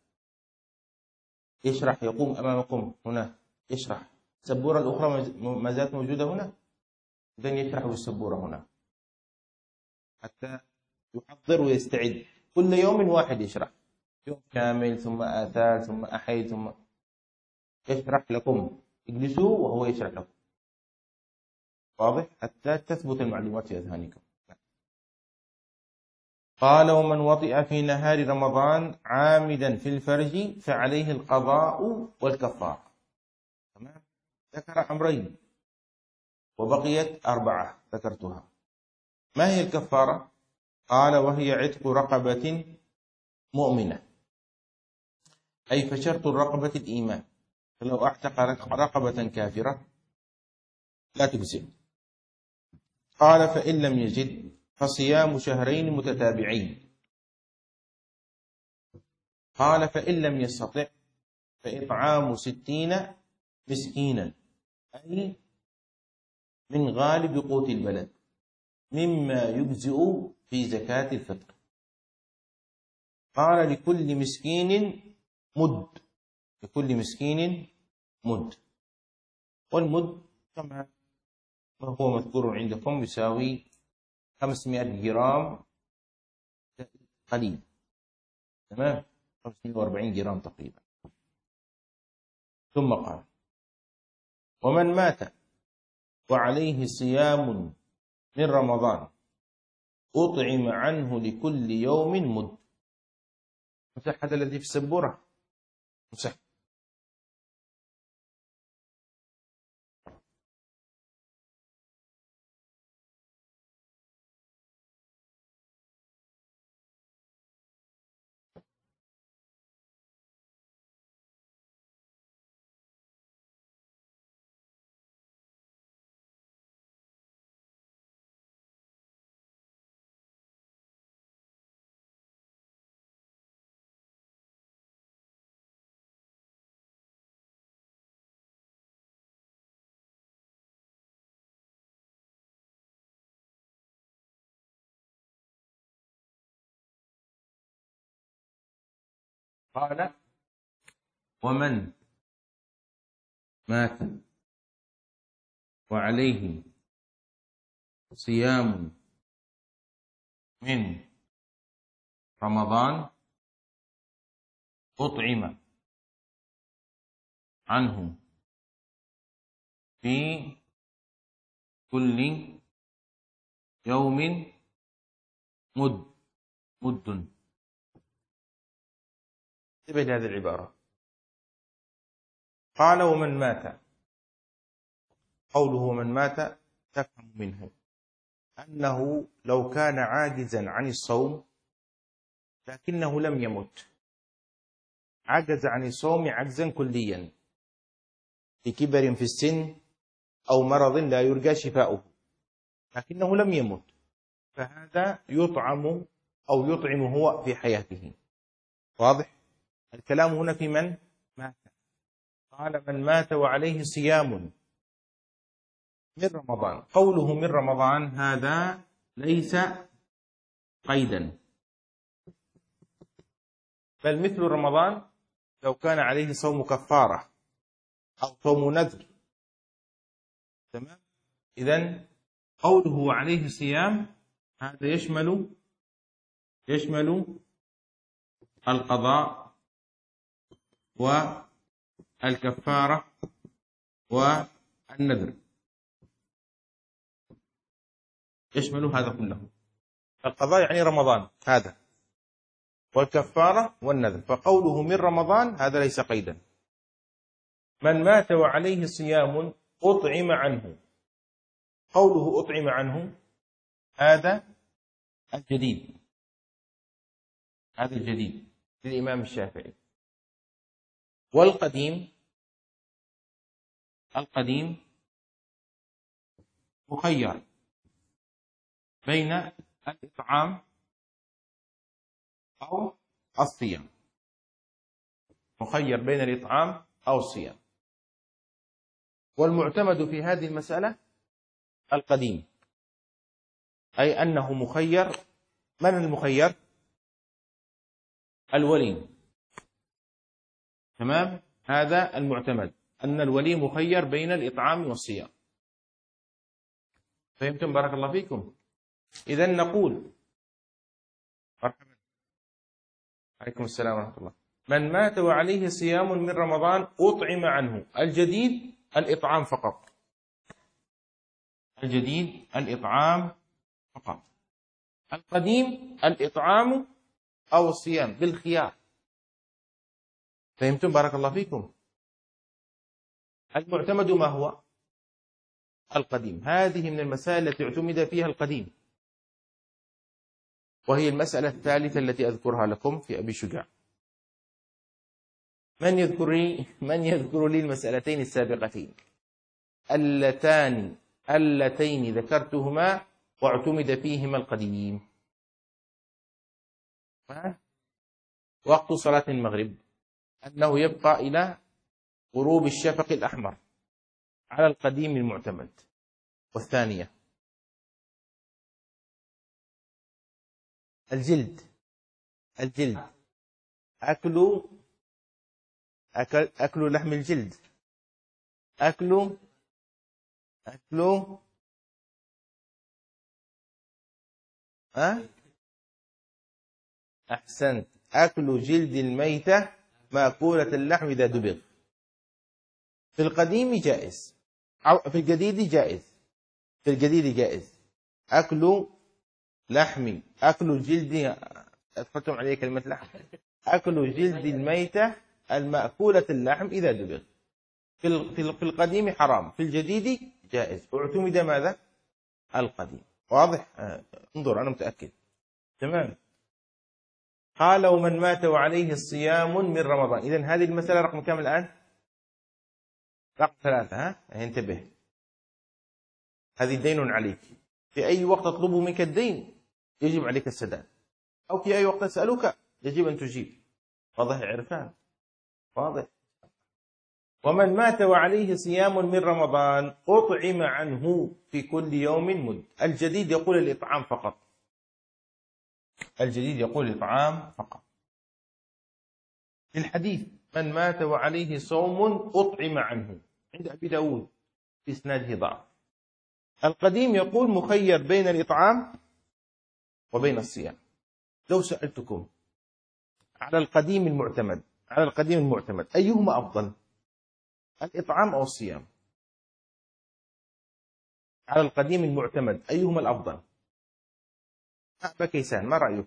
يشرح يقوم أمامكم هنا يشرح. السبورة الأخرى ما زالت موجودة هنا، إذن يشرح بالسبورة هنا حتى يحضر ويستعد. كل يوم واحد يشرح، يوم كامل، ثم آثار، ثم أحيد، ثم يشرح لكم. اجلسوا وهو يشرح لكم. واضح؟ حتى تثبت المعلومات في أذهانكم. قال ومن وطئ في نهار رمضان عامدا في الفرج فعليه القضاء والكفارة. تمام؟ ذكر أمرين وبقيت 4 ذكرتها. ما هي الكفارة؟ قال وهي عتق رقبة مؤمنة، أي فشرط الرقبة الإيمان، فلو أعتق رقبة كافرة لا تجزئ. قال فإن لم يجد فصيام شهرين متتابعين. قال فإن لم يستطع فإطعام 60 مسكينا، أي من غالب قوت البلد، مما يجزئ في زكاة الفطر. قال لكل مسكين مد، لكل مسكين مد، والمد كما هو مذكور عندكم يساوي 500 جرام قليل. تمام؟ 540 جرام تقريبا. ثم قال ومن مات وعليه صيام من رمضان أطعم عنه لكل يوم مد. مسح هذا الذي في السبورة، مسح. قال ومن مات وعليه صيام من رمضان أطعم عنه في كل يوم مد. انتبه لهذه العبارة. قال ومن مات قوله من مات تفهم منه أنه لو كان عاجزا عن الصوم لكنه لم يمت، عجز عن الصوم عجزا كليا لكبر في السن أو مرض لا يرجى شفاؤه، لكنه لم يمت، فهذا يطعم أو يطعم هو في حياته. واضح؟ الكلام هنا في من مات. قال من مات وعليه صيام من رمضان، قوله من رمضان هذا ليس قيدا، بل مثل رمضان لو كان عليه صوم كفارة أو صوم نذر. تمام؟ إذن قوله عليه صيام هذا يشمل القضاء والكفارة والنذر، يشمل هذا كله. القضاء يعني رمضان هذا، والكفارة والنذر. فقوله من رمضان هذا ليس قيدا. من مات وعليه صيام أطعم عنه، قوله أطعم عنه هذا الجديد، هذا الجديد للإمام الشافعي. والقديم، القديم مخير بين الإطعام أو الصيام، مخير بين الإطعام أو الصيام. والمعتمد في هذه المسألة القديم، أي أنه مخير. من المخير؟ الولي. تمام؟ هذا المعتمد، أن الولي مخير بين الإطعام والصيام. فهمتم؟ بارك الله فيكم. إذن نقول مرحبا، عليكم السلام ورحمة الله. من مات وعليه صيام من رمضان أطعم عنه. الجديد الإطعام فقط، الجديد الإطعام فقط. القديم الإطعام أو الصيام بالخيار. فهمتم؟ بارك الله فيكم. المعتمد ما هو؟ القديم. هذه من المسائل التي اعتمد فيها القديم، وهي المسألة الثالثة التي أذكرها لكم في أبي شجاع. من يذكر لي المسألتين السابقتين اللتين ذكرتهما واعتمد فيهما القديم؟ وقت صلاة المغرب أنه يبقى إلى غروب الشفق الأحمر على القديم المعتمد. والثانية الجلد، أكل لحم الجلد، أكل أحسنت، أكل جلد الميتة مأكولة اللحم إذا دبغ. في القديم جائز، أو في الجديد جائز. في الجديد جائز أكل لحم، أكل جلد، أدخلتم عليه كلمة لحم، أكل جلد الميتة المأكولة اللحم إذا دبغ. في القديم حرام، في الجديد جائز. اعتمد ماذا؟ القديم. واضح؟ انظر أنا متأكد. تمام. قال ومن مات وعليه صيام من رمضان. إذن هذه المسألة رقم كم الآن؟ رقم 3. انتبه، هذه دين عليك. في أي وقت أطلب منك الدين يجب عليك السداد، أو في أي وقت أسألك يجب أن تجيب. واضح يا عرفان؟ واضح. ومن مات وعليه صيام من رمضان أطعم عنه في كل يوم مد. الجديد يقول الإطعام فقط، الجديد يقول الإطعام فقط. في الحديث من مات وعليه صوم أطعم عنه عند أبي داود في إسناده ضعف. القديم يقول مخير بين الإطعام وبين الصيام. لو سألتكم على القديم المعتمد أيهما أفضل، الإطعام أو الصيام؟ على القديم المعتمد أيهما الأفضل؟ أبا كيسان ما رأيك؟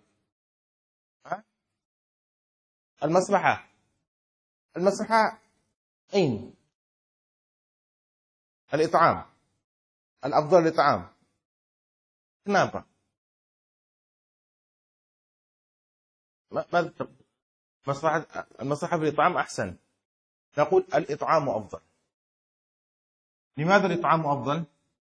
المصلحة أين؟ الإطعام. الأفضل الإطعام. kenapa؟ ماذا المصلحة في الإطعام أحسن. نقول الإطعام أفضل. لماذا الإطعام أفضل؟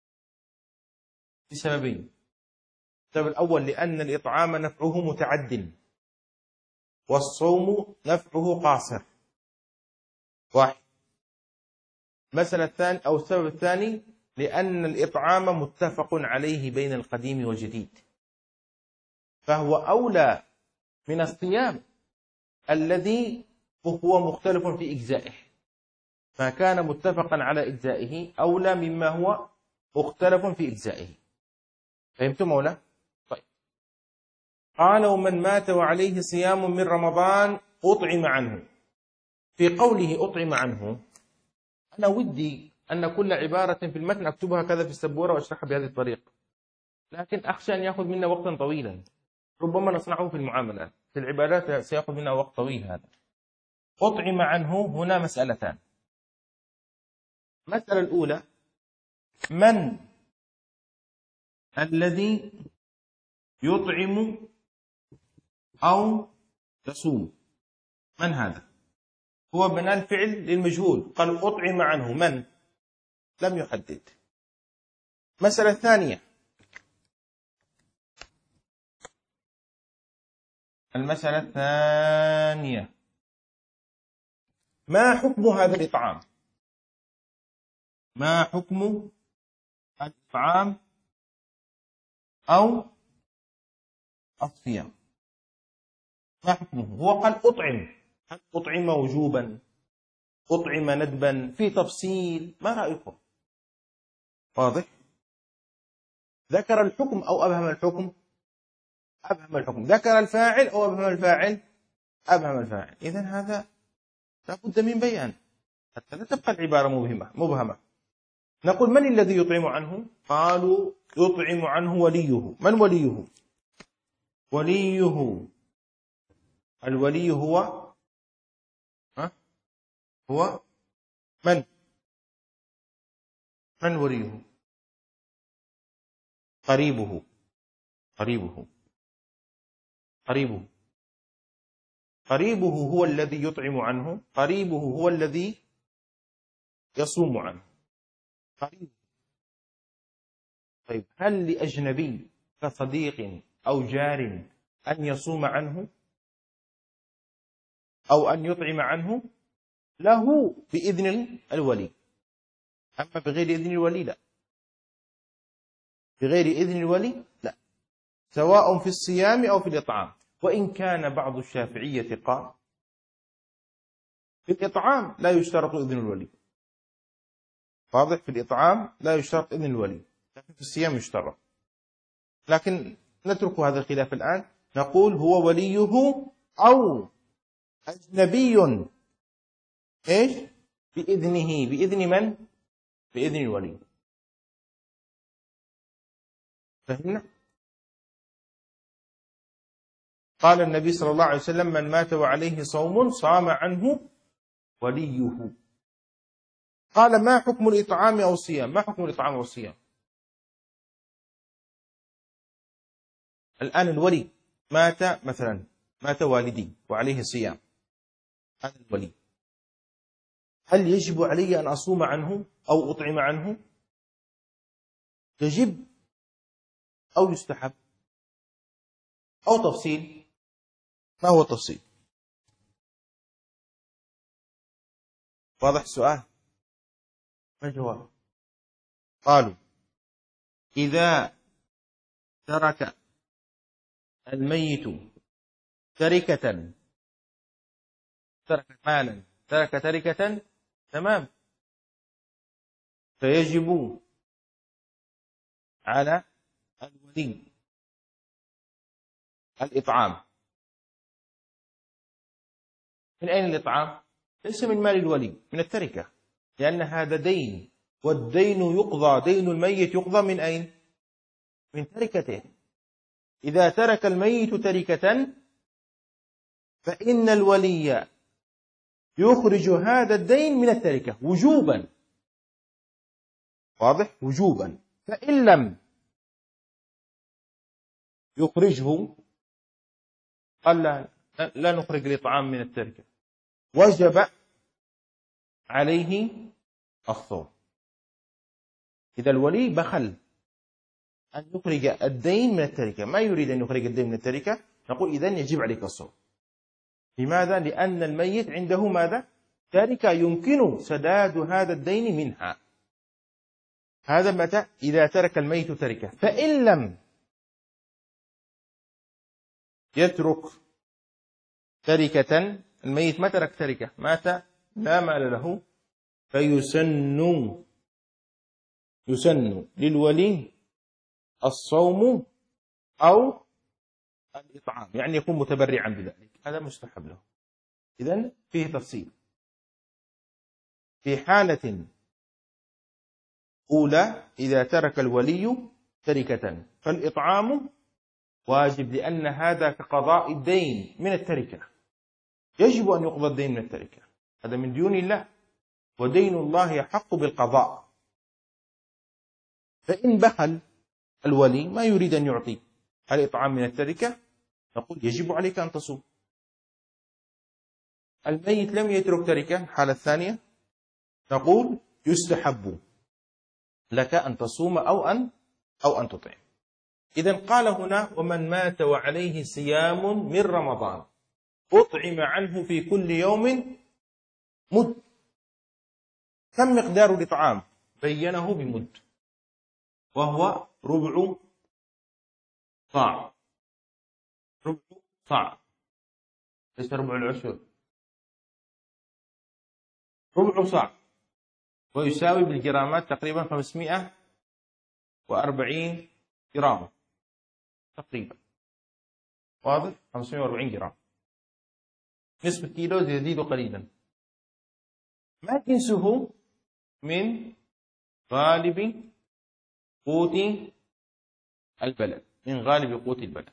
لسببين. السبب الأول لأن الإطعام نفعه متعد، والصوم نفعه قاصر. واحد. المسألة الثانية أو السبب الثاني لأن الإطعام متفق عليه بين القديم والجديد، فهو أولى من الصيام الذي هو مختلف في إجزائه. ما كان متفقا على إجزائه أولى مما هو مختلف في إجزائه. فهمتم مولا؟ طيب. قال ومن مات وعليه صيام من رمضان أطعم عنه. في قوله أطعم عنه أنا ودي أن كل عبارة في المتن أكتبها كذا في السبورة وأشرحها بهذه الطريقة، لكن أخشى أن يأخذ منا وقتا طويلا. ربما نصنعه في المعاملات، في العبادات سيأخذ منا وقت طويل. هذا أطعم عنه هنا مسألتان. المسألة الأولى من الذي يطعم أو يصوم؟ من هذا؟ هو بنى الفعل للمجهول، قال أطعم عنه، من؟ لم يحدد. مسألة ثانية، المسألة الثانية ما حكم هذا الإطعام؟ ما حكم الإطعام أو الصيام؟ ما حكمه؟ هو قال أطعم، هل أطعم وجوبا؟ أطعم ندبا؟ في تفصيل، ما رأيكم؟ واضح؟ ذكر الحكم أو أبهم الحكم؟ أبهم الحكم. ذكر الفاعل أو أبهم الفاعل؟ أبهم الفاعل. إذن هذا لابد من بيان حتى لا تبقى العبارة مبهمة. نقول من الذي يطعم عنه؟ قالوا يطعم عنه وليه. من وليه؟ وليه الولي هو هو من وليه؟ قريبه. قريبه هو الذي يطعم عنه، قريبه هو الذي يصوم عنه. قريب. طيب هل لأجنبي كصديق أو جار أن يصوم عنه أو أن يطعم عنه؟ له بإذن الولي، أما بغير إذن الولي لا. بغير إذن الولي لا، سواء في الصيام أو في الإطعام. وإن كان بعض الشافعية قال في الإطعام لا يشترط إذن الولي. واضح؟ في الإطعام لا يشترط إذن الولي، لكن في الصيام يشترط. لكن نترك هذا الخلاف الآن. نقول هو وليه أو أجنبي إيش؟ بإذنه. بإذن من؟ بإذن الولي. فهمنا؟ قال النبي صلى الله عليه وسلم من مات وعليه صوم صام عنه وليه. قال ما حكم الإطعام أو الصيام؟ ما حكم الإطعام أو الصيام؟ الآن الولي مات مثلا، مات والدي وعليه صيام، هذا الولي، هل يجب علي أن أصوم عنه أو أطعم عنه؟ يجب أو يستحب أو تفصيل؟ ما هو التفصيل؟ واضح السؤال؟ ما الجواب؟ قالوا إذا ترك الميت تركة، ترك مالا، ترك تركة، تمام، فيجب على الولي الإطعام. من أين الإطعام؟ ليس من مال الولي، من التركة، لأن هذا دين، والدين يقضى، دين الميت يقضى من أين؟ من تركته. إذا ترك الميت تركة فإن الولي يخرج هذا الدين من التركة وجوبا. واضح؟ وجوبا. فإن لم يخرجه قال لا نخرج الإطعام من التركة، وجب عليه الصوم. إذا الولي بخل أن يخرج الدين من التركة، ما يريد أن يخرج الدين من التركة، نقول إذن يجب عليك الصوم. لماذا؟ لأن الميت عنده ماذا؟ تركة يمكن سداد هذا الدين منها. هذا متى؟ إذا ترك الميت تركة. فإن لم يترك تركة، الميت ما ترك تركة، مات لا مال له، فيسن للولي الصوم أو الإطعام، يعني يكون متبرعا بذلك، هذا مستحب له. إذن فيه تفصيل. في حالة أولى إذا ترك الولي تركة فالإطعام واجب، لأن هذا كقضاء الدين من التركة، يجب أن يقضى الدين من التركة، هذا من ديون الله، ودين الله يحق بالقضاء. فإن بخل الولي ما يريد أن يعطي الإطعام من التركة، نقول يجب عليك أن تصوم. الميت لم يترك تركة، الحالة الثانية نقول يستحب لك أن تصوم أو أن تطعم. إذن قال هنا ومن مات وعليه صيام من رمضان أطعم عنه في كل يوم مد. كم مقدار الإطعام؟ بينه بمد، وهو ربع صاع. ربع صاع ليس ربع العشر، ربع صاع، ويساوي بالجرامات تقريبا 540 جرام تقريبا، واضح؟ 540 جرام، نصف كيلو يزيد قليلا. ما جنسه؟ من غالب قوت البلد، من غالب قوت البلد.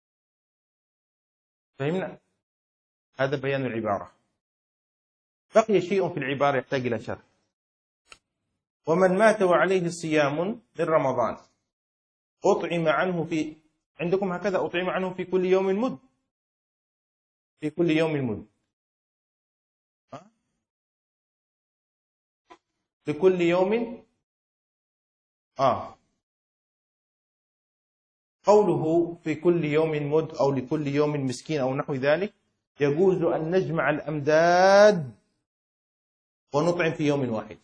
فهمنا؟ هذا بيان العبارة. بقي شيء في العبارة يحتاج إلى شرح. ومن مات وعليه صيام من رمضان أطعم عنه في، عندكم هكذا، أطعم عنه في كل يوم مد، في كل يوم مد، لكل يوم قوله في كل يوم مد أو لكل يوم مسكين أو نحو ذلك، يجوز أن نجمع الأمداد ونطعم في يوم واحد.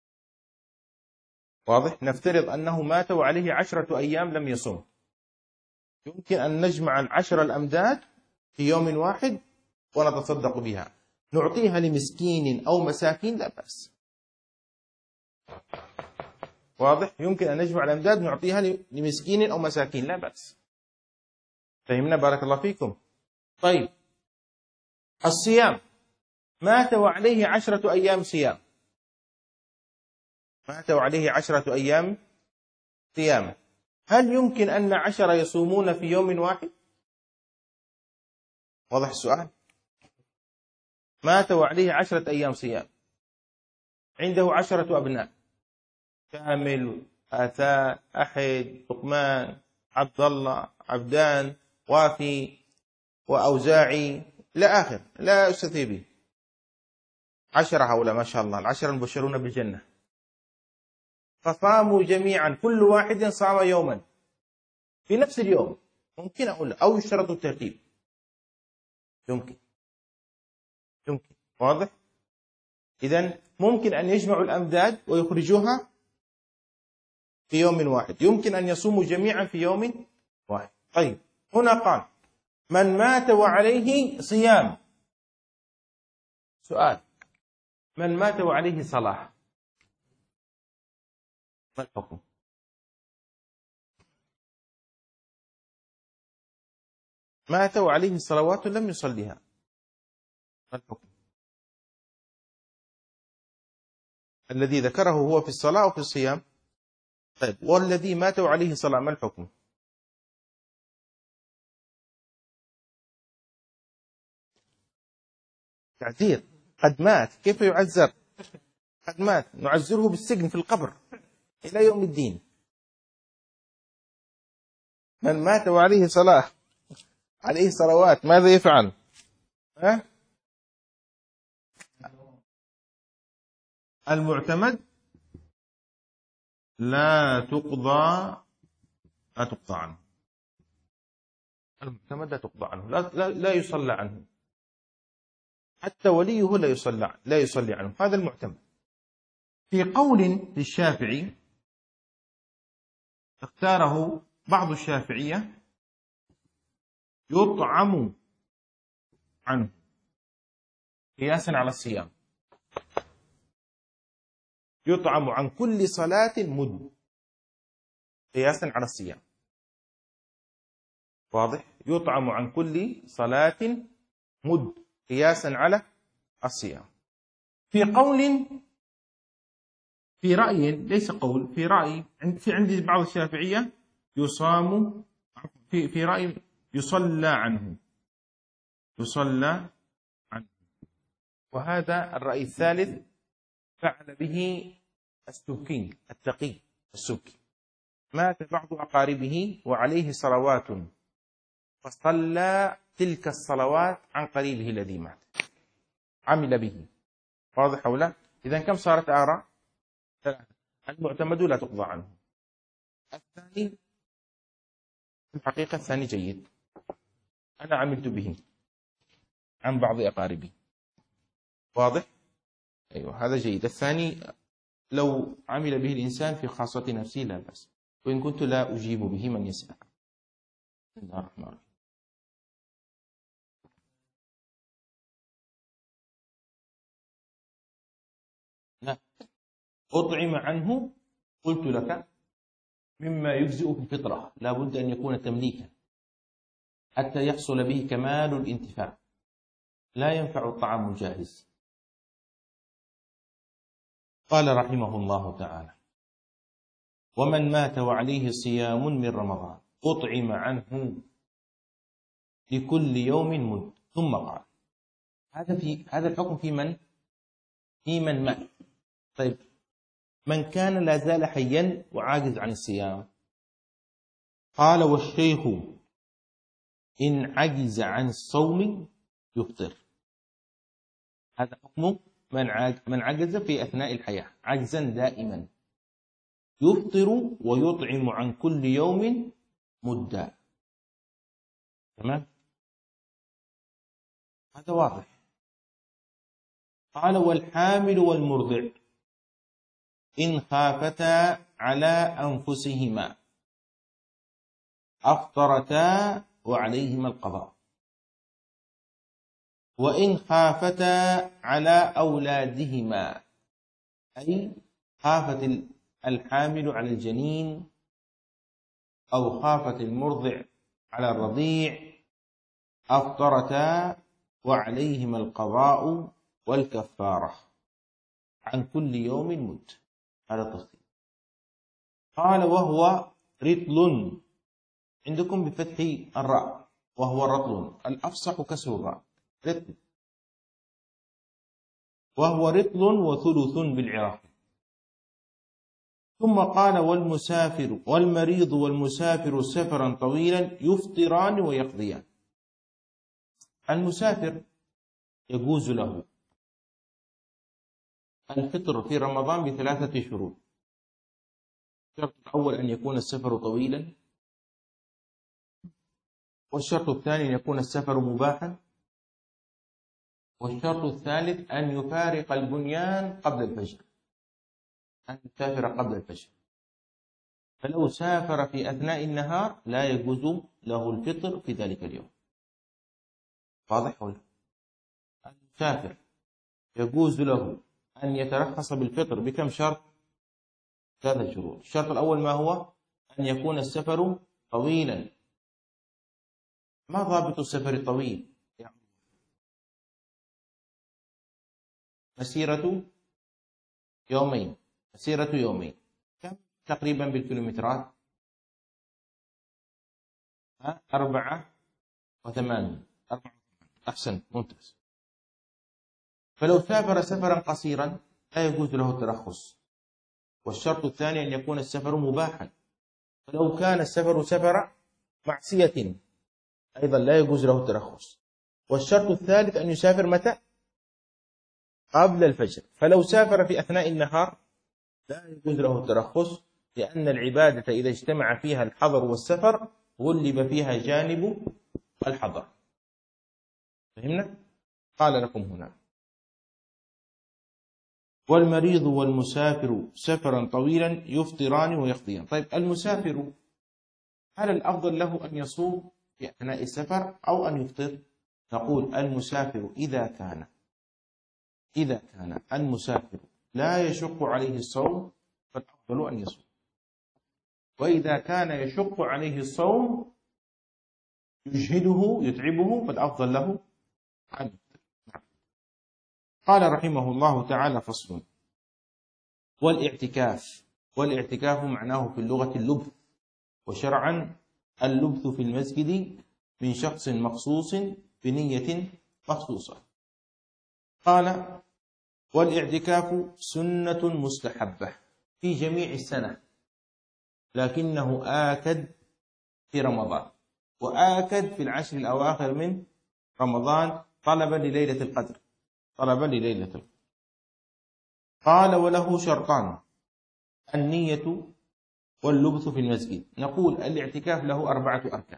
واضح؟ نفترض أنه مات وعليه 10 أيام لم يصم، يمكن أن نجمع 10 الأمداد في يوم واحد ونتصدق بها، نعطيها لمسكين أو مساكين لا بأس. واضح؟ يمكن أن نجمع الأمداد نعطيها لمسكين أو مساكين لا بأس. فهمنا؟ بارك الله فيكم. طيب، الصيام، مات وعليه 10 أيام صيام، مات وعليه 10 أيام صيام، هل يمكن أن 10 يصومون في يوم واحد؟ واضح السؤال؟ مات وعليه 10 أيام صيام، عنده 10 أبناء، كامل، آثار، أحد، لقمان، عبد الله، عبدان، وافي، وأوزاعي، لا آخر، لا أستثي به. 10 هؤلاء ما شاء الله، 10 المبشرون بالجنة، فصاموا جميعا، كل واحد صام يوما في نفس اليوم، ممكن أقول أو يشترط الترتيب، يمكن. واضح؟ إذن ممكن أن يجمعوا الأمداد ويخرجوها في يوم واحد، يمكن أن يصوموا جميعا في يوم واحد. طيب، هنا قال من مات وعليه صيام. سؤال: من مات وعليه صلاة ما الحكم؟ مات وعليه صلوات لم يصليها، ما الحكم؟ الذي ذكره هو في الصلاة أو في الصيام؟ طيب، والذي مات وعليه صلاة ما الحكم؟ تعزير، قد مات، كيف يعزر؟ قد مات، نعزره بالسجن في القبر إلى يوم الدين. من مات وعليه صلاة، عليه صلوات، ماذا يفعل؟ المعتمد لا تقضى عنه. المعتمد لا تقضى عنه، لا يصلى عنه، حتى وليه لا يصلي عنه. هذا المعتمد. في قول للشافعي اختاره بعض الشافعية يطعم عنه قياسا على الصيام، يطعم عن كل صلاة مد قياسا على الصيام. واضح؟ يطعم عن كل صلاة مد قياسا على الصيام. في قول، في رأي، ليس قول، في رأي في عندي بعض الشافعية يصام، في رأي يصلى عنه، وهذا الرأي الثالث فعل به السبكي التقي السبكي. مات بعض أقاربه وعليه صلوات، فصلى تلك الصلوات عن قريبه الذي مات، عمل به. واضح أو لا؟ إذن كم صارت آراء؟ ثلاثة. المعتمد لا تقضى عنه. الثاني، في الحقيقة الثاني جيد، أنا عملت به عن بعض أقاربي. واضح؟ أيوة، هذا جيد. الثاني لو عمل به الإنسان في خاصة نفسه لا بأس، وإن كنت لا أجيب به من يسأل. بسم الله الرحمن الرحيم. لا، أطعم عنه قلت لك مما يجزئ في الفطرة، لا بد أن يكون تمليكا حتى يحصل به كمال الانتفاع، لا ينفع الطعام الجاهز. قال رحمه الله تعالى: ومن مات وعليه صيام من رمضان أطعم عنه لكل يوم مد. ثم قال، هذا الحكم في من مات. طيب، من كان لا زال حيا وعاجز عن الصيام، قال: والشيخ إن عجز عن الصوم يفطر. هذا حكم من عجز في أثناء الحياة عجزا دائما، يفطر ويطعم عن كل يوم مدا. تمام؟ هذا واضح. قال: والحامل والمرضع إن خافتا على أنفسهما أفطرتا وعليهما القضاء، وإن خافتا على أولادهما، أي خافت الحامل على الجنين أو خافت المرضع على الرضيع، أفطرتا وعليهما القضاء والكفارة عن كل يوم مد. هذا التفصيل. قال: وهو رطل، عندكم بفتح الراء، وهو رطل، الأفصح كسر الراء، رطل. وهو رطل وثلث بالعراق. ثم قال: والمسافر والمريض والمسافر سفرا طويلا يفطران ويقضيان. المسافر يجوز له الفطر في رمضان ب3 شروط. الشرط الأول أن يكون السفر طويلا، والشرط الثاني أن يكون السفر مباحا، والشرط الثالث أن يفارق البنيان قبل الفجر، أن يسافر قبل الفجر. فلو سافر في أثناء النهار لا يجوز له الفطر في ذلك اليوم. واضح ولا؟ المسافر يجوز له أن يترخص بالفطر بكم شرط؟ 3 شروط. الشرط الأول ما هو؟ أن يكون السفر طويلا. ما ضابط السفر الطويل؟ يعني مسيرة يومين، مسيرة يومين، كم تقريبا بالكيلومترات؟ 4 و8. أحسن، ممتاز. فلو سافر سفرا قصيرا لا يجوز له الترخص. والشرط الثاني أن يكون السفر مباحا. فلو كان السفر سفر معصية أيضا لا يجوز له الترخص. والشرط الثالث أن يسافر متى؟ قبل الفجر. فلو سافر في أثناء النهار لا يجوز له الترخص، لأن العبادة إذا اجتمع فيها الحضر والسفر غلب فيها جانب الحضر. فهمنا؟ قال لكم هنا: والمريض والمسافر سفرا طويلا يفطران ويقضيان. طيب المسافر هل الأفضل له أن يصوم في أثناء السفر أو أن يفطر؟ نقول المسافر إذا كان المسافر لا يشق عليه الصوم فالأفضل أن يصوم، وإذا كان يشق عليه الصوم يجهده يتعبه فالأفضل له أن يفطر. قال رحمه الله تعالى: فصل. والاعتكاف معناه في اللغة اللبث، وشرعا اللبث في المسجد من شخص مخصوص بنية مخصوصة. قال: والاعتكاف سنة مستحبة في جميع السنة، لكنه آكد في رمضان، وآكد في العشر الأواخر من رمضان طلبا لليلة القدر. قال: وله شرطان: النية واللبث في المسجد. نقول الاعتكاف له 4 أركان.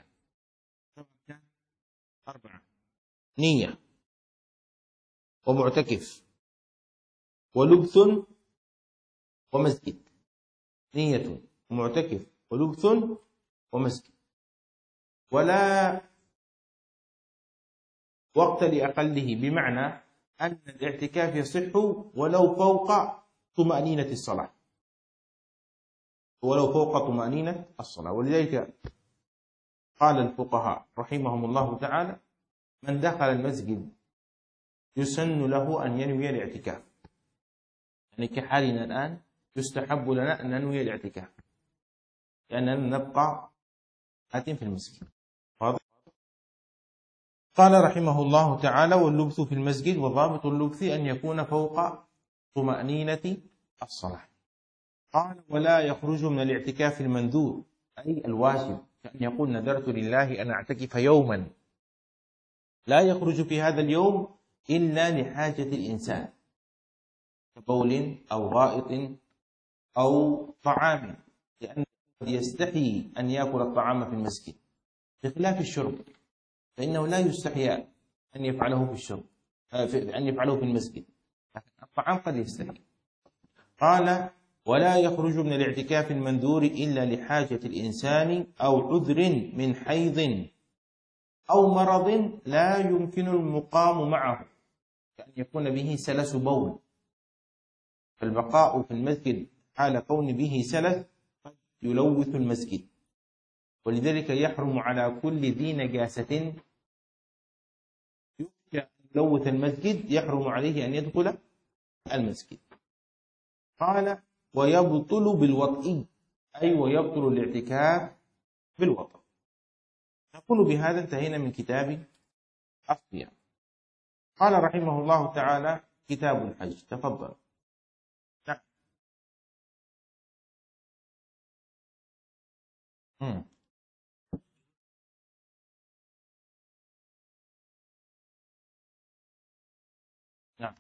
4: نية، ومعتكف، ولبث، ومسجد. نية ومعتكف ولبث ومسجد. ولا وقت لأقله، بمعنى أن الاعتكاف يصح ولو فوق طمأنينة الصلاة، ولذلك قال الفقهاء رحمهم الله تعالى: من دخل المسجد يسن له أن ينوي الاعتكاف. يعني كحالنا الآن يستحب لنا أن ننوي الاعتكاف، لأننا نبقى في المسجد. واضح؟ قال رحمه الله تعالى: واللبث في المسجد، وضابط اللبث أن يكون فوق طمأنينة الصلاة. قال: ولا يخرج من الاعتكاف المنذور، أي الواجب، كأن يقول: نذرت لله أن أعتكف يوما، لا يخرج في هذا اليوم إلا لحاجة الإنسان، كبول أو غائط أو طعام، لأنه يستحي أن يأكل الطعام في المسجد، بخلاف الشرب فإنه لا يستحي أن يفعله في الشرب، أن يفعله في المسجد، لكن الطعام قد يستحي. قال: ولا يخرج من الاعتكاف المنذور إلا لحاجة الإنسان أو عذر من حيض أو مرض لا يمكن المقام معه، كأن يكون به سلس بول، فالبقاء في المسجد حال كون به سلس قد يلوث المسجد، ولذلك يحرم على كل ذي نجاسة يخشى أن يلوث المسجد، يحرم عليه أن يدخل المسجد. قال: ويبطل بالوطء، أي ويبطل الاعتكاف بالوطء. نقول بهذا انتهينا من كتاب الصيام. قال رحمه الله تعالى: كتاب الحج. تفضل. نعم. نعم.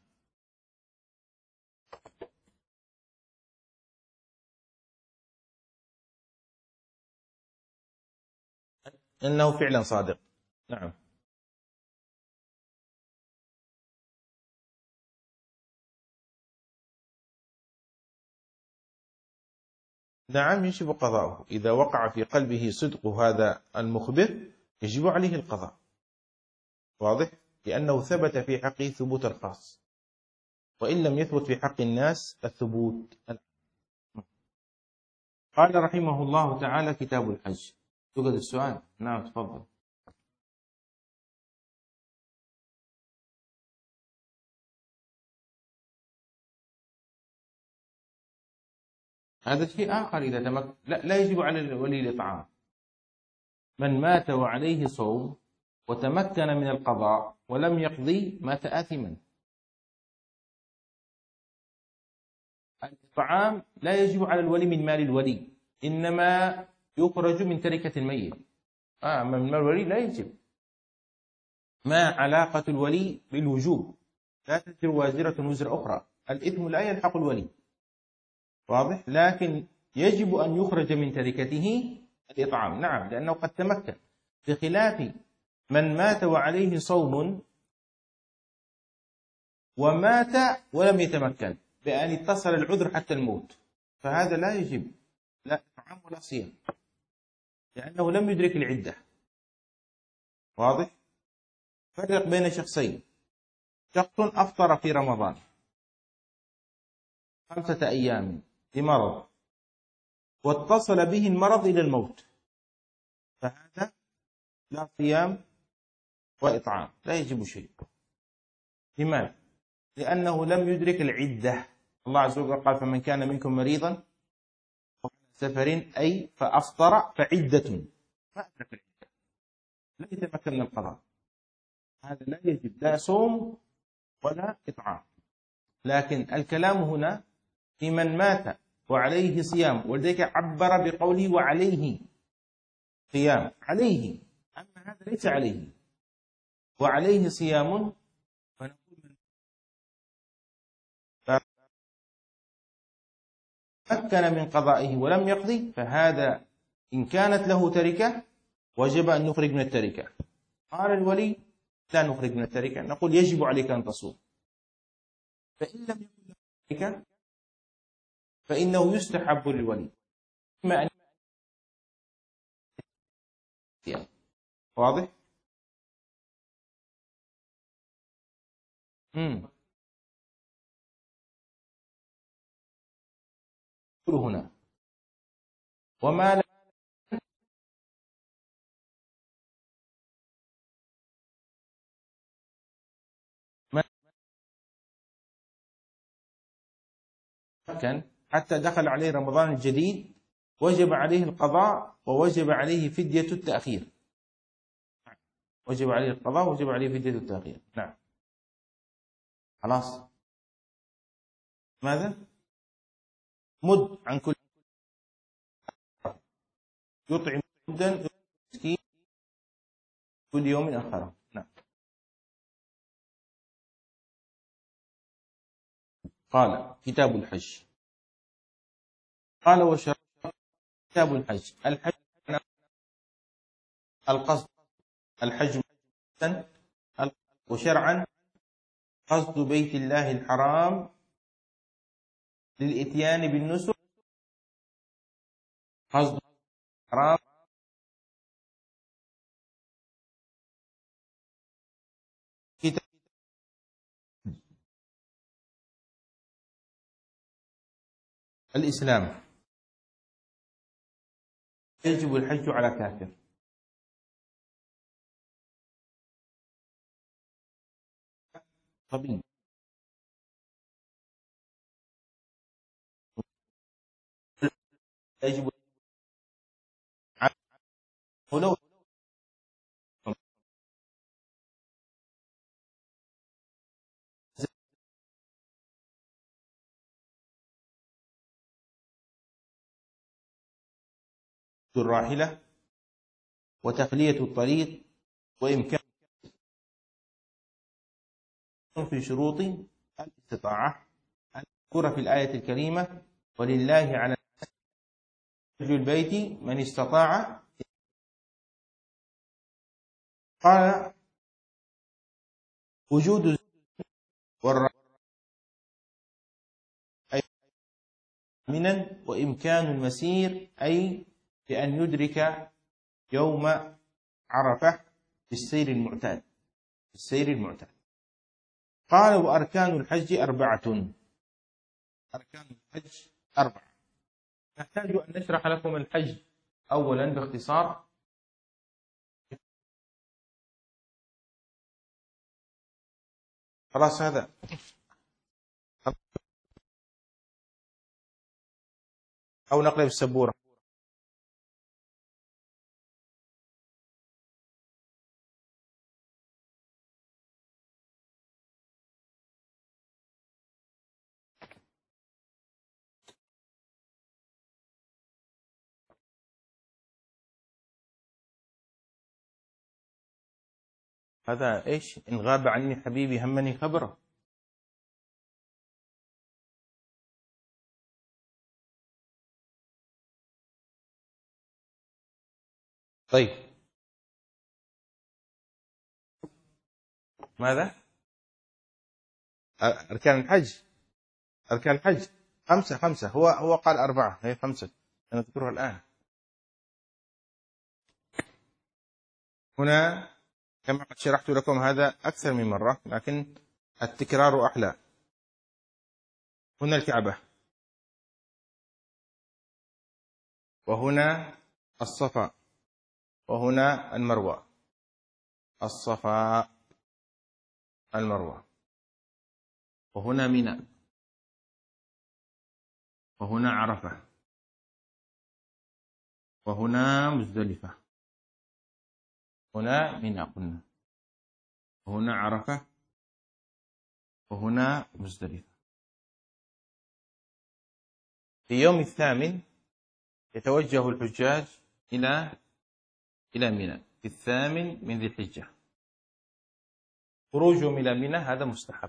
إنه فعلا صادق. نعم. نعم يجب قضاؤه، إذا وقع في قلبه صدق هذا المخبر يجب عليه القضاء. واضح؟ لأنه ثبت في حقه ثبوت الخاص، وإن لم يثبت في حق الناس الثبوت. قال رحمه الله تعالى: كتاب الحج. يوجد السؤال؟ نعم تفضل. هذا شيء آخر. إذا لا يجب على الولي الإطعام. من مات وعليه صوم وتمكن من القضاء ولم يقضي مات آثما. الإطعام لا يجب على الولي من مال الولي، إنما يخرج من تركة الميت. من مال الولي لا يجب. ما علاقة الولي بالوجوب؟ لا تزر وازرة وزر أخرى، الإثم لا يلحق الولي، واضح؟ لكن يجب أن يخرج من تركته الإطعام، نعم، لأنه قد تمكن، بخلاف من مات وعليه صوم ومات ولم يتمكن، بأن اتصل العذر حتى الموت، فهذا لا يجب لا إطعام ولا صيام، لأنه لم يدرك العدة، واضح؟ فرق بين شخصين، شخص أفطر في رمضان 5 أيام لمرض واتصل به المرض إلى الموت، فهذا لا صيام وإطعام، لا يجب شيء. لماذا؟ لأنه لم يدرك العدة. الله عز وجل قال: فمن كان منكم مريضا أو على سفر أي فأفطر فعدة، ما أدرك العدة، لا يتمكن من القضاء، هذا لا يجب لا صوم ولا إطعام. لكن الكلام هنا في من مات وعليه صيام، ولذلك عبر بقوله وعليه صيام، عليه، أما هذا ليس عليه، وعليه صيام، فنقول مكن من قضائه ولم يقضي، فهذا إن كانت له تركة وجب أن نخرج من التركة. قال الولي: لا نخرج من التركة، نقول يجب عليك أن تصوم. فإن لم يكن له تركة فإنه يستحب للولي إما أن يصوم. واضح؟ هنا وما كان حتى دخل عليه رمضان الجديد وجب عليه القضاء ووجب عليه فدية التأخير، وجب عليه القضاء ووجب عليه فدية التأخير، نعم. خلاص، ماذا؟ مد عن كل، يطعم مدا مسكين كل يوم آخره، نعم. قال: كتاب الحج. قال: وشرع كتاب الحج. الحج القصد، الحج وشرعا قصد بيت الله الحرام للإتيان بالنسك، قصد الحرام كتاب الإسلام. يجب الحج على كافر، طبيب، يجب ولو الراحلة وتخلية الطريق وإمكان في شروط الاستطاعة المذكورة في الآية الكريمة: ولله على حج البيت من استطاع. قال: وجود أي منا وإمكان المسير، أي بأن يدرك يوم عرفة بالسير المعتاد، بالسير المعتاد. قال: وأركان الحج 4. أركان الحج 4. نحتاج أن نشرح لكم الحج أولا باختصار. خلاص، هذا أو نقلب السبورة. هذا إيش؟ إن غاب عني حبيبي همني خبره. طيب ماذا؟ أركان الحج. أركان الحج خمسة. هو قال 4، هي 5 أنا أذكرها الآن. هنا كما قد شرحت لكم هذا أكثر من مرة، لكن التكرار أحلى. هنا الكعبة، وهنا الصفا، وهنا المروة. الصفا، المروة، وهنا منى، وهنا عرفة، وهنا مزدلفة. هنا منى قلنا، وهنا عرفة، وهنا مزدلفة. في يوم الثامن يتوجه الحجاج إلى منى، في الثامن من ذي الحجة. خروجهم إلى منى هذا مستحب.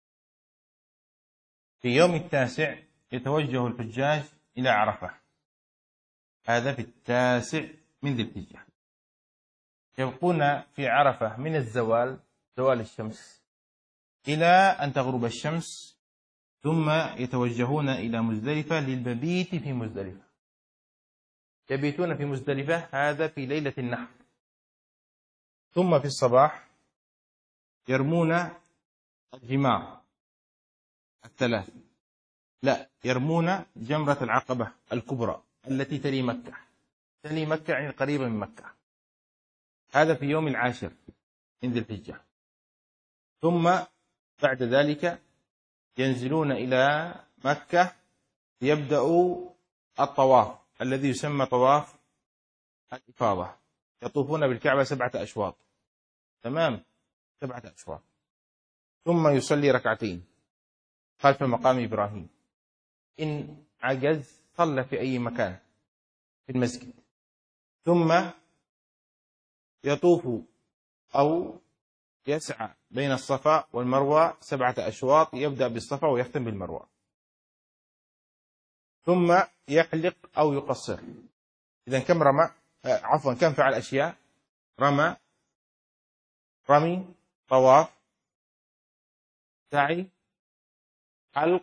في يوم التاسع يتوجه الحجاج إلى عرفة، هذا في التاسع من ذي الحجة. يبقون في عرفة من الزوال، زوال الشمس، إلى أن تغرب الشمس، ثم يتوجهون إلى مزدلفة للمبيت في مزدلفة. يبيتون في مزدلفة هذا في ليلة النحر. ثم في الصباح يرمون الجمار الثلاث، لا، يرمون جمرة العقبة الكبرى التي تلي مكة. تلي مكة يعني قريبة من مكة. هذا في يوم العاشر من ذي الحجة. ثم بعد ذلك ينزلون إلى مكة ليبدأوا الطواف الذي يسمى طواف الإفاضة. يطوفون بالكعبة 7 أشواط، تمام، 7 أشواط. ثم يصلي ركعتين خلف مقام إبراهيم. إن عجز صلى في أي مكان في المسجد. ثم يطوف أو يسعى بين الصفا والمروة 7 أشواط، يبدأ بالصفا ويختم بالمروة. ثم يحلق أو يقصر. إذا كم رمى؟ عفوا، كم فعل أشياء؟ رمي، طواف، سعي، حلق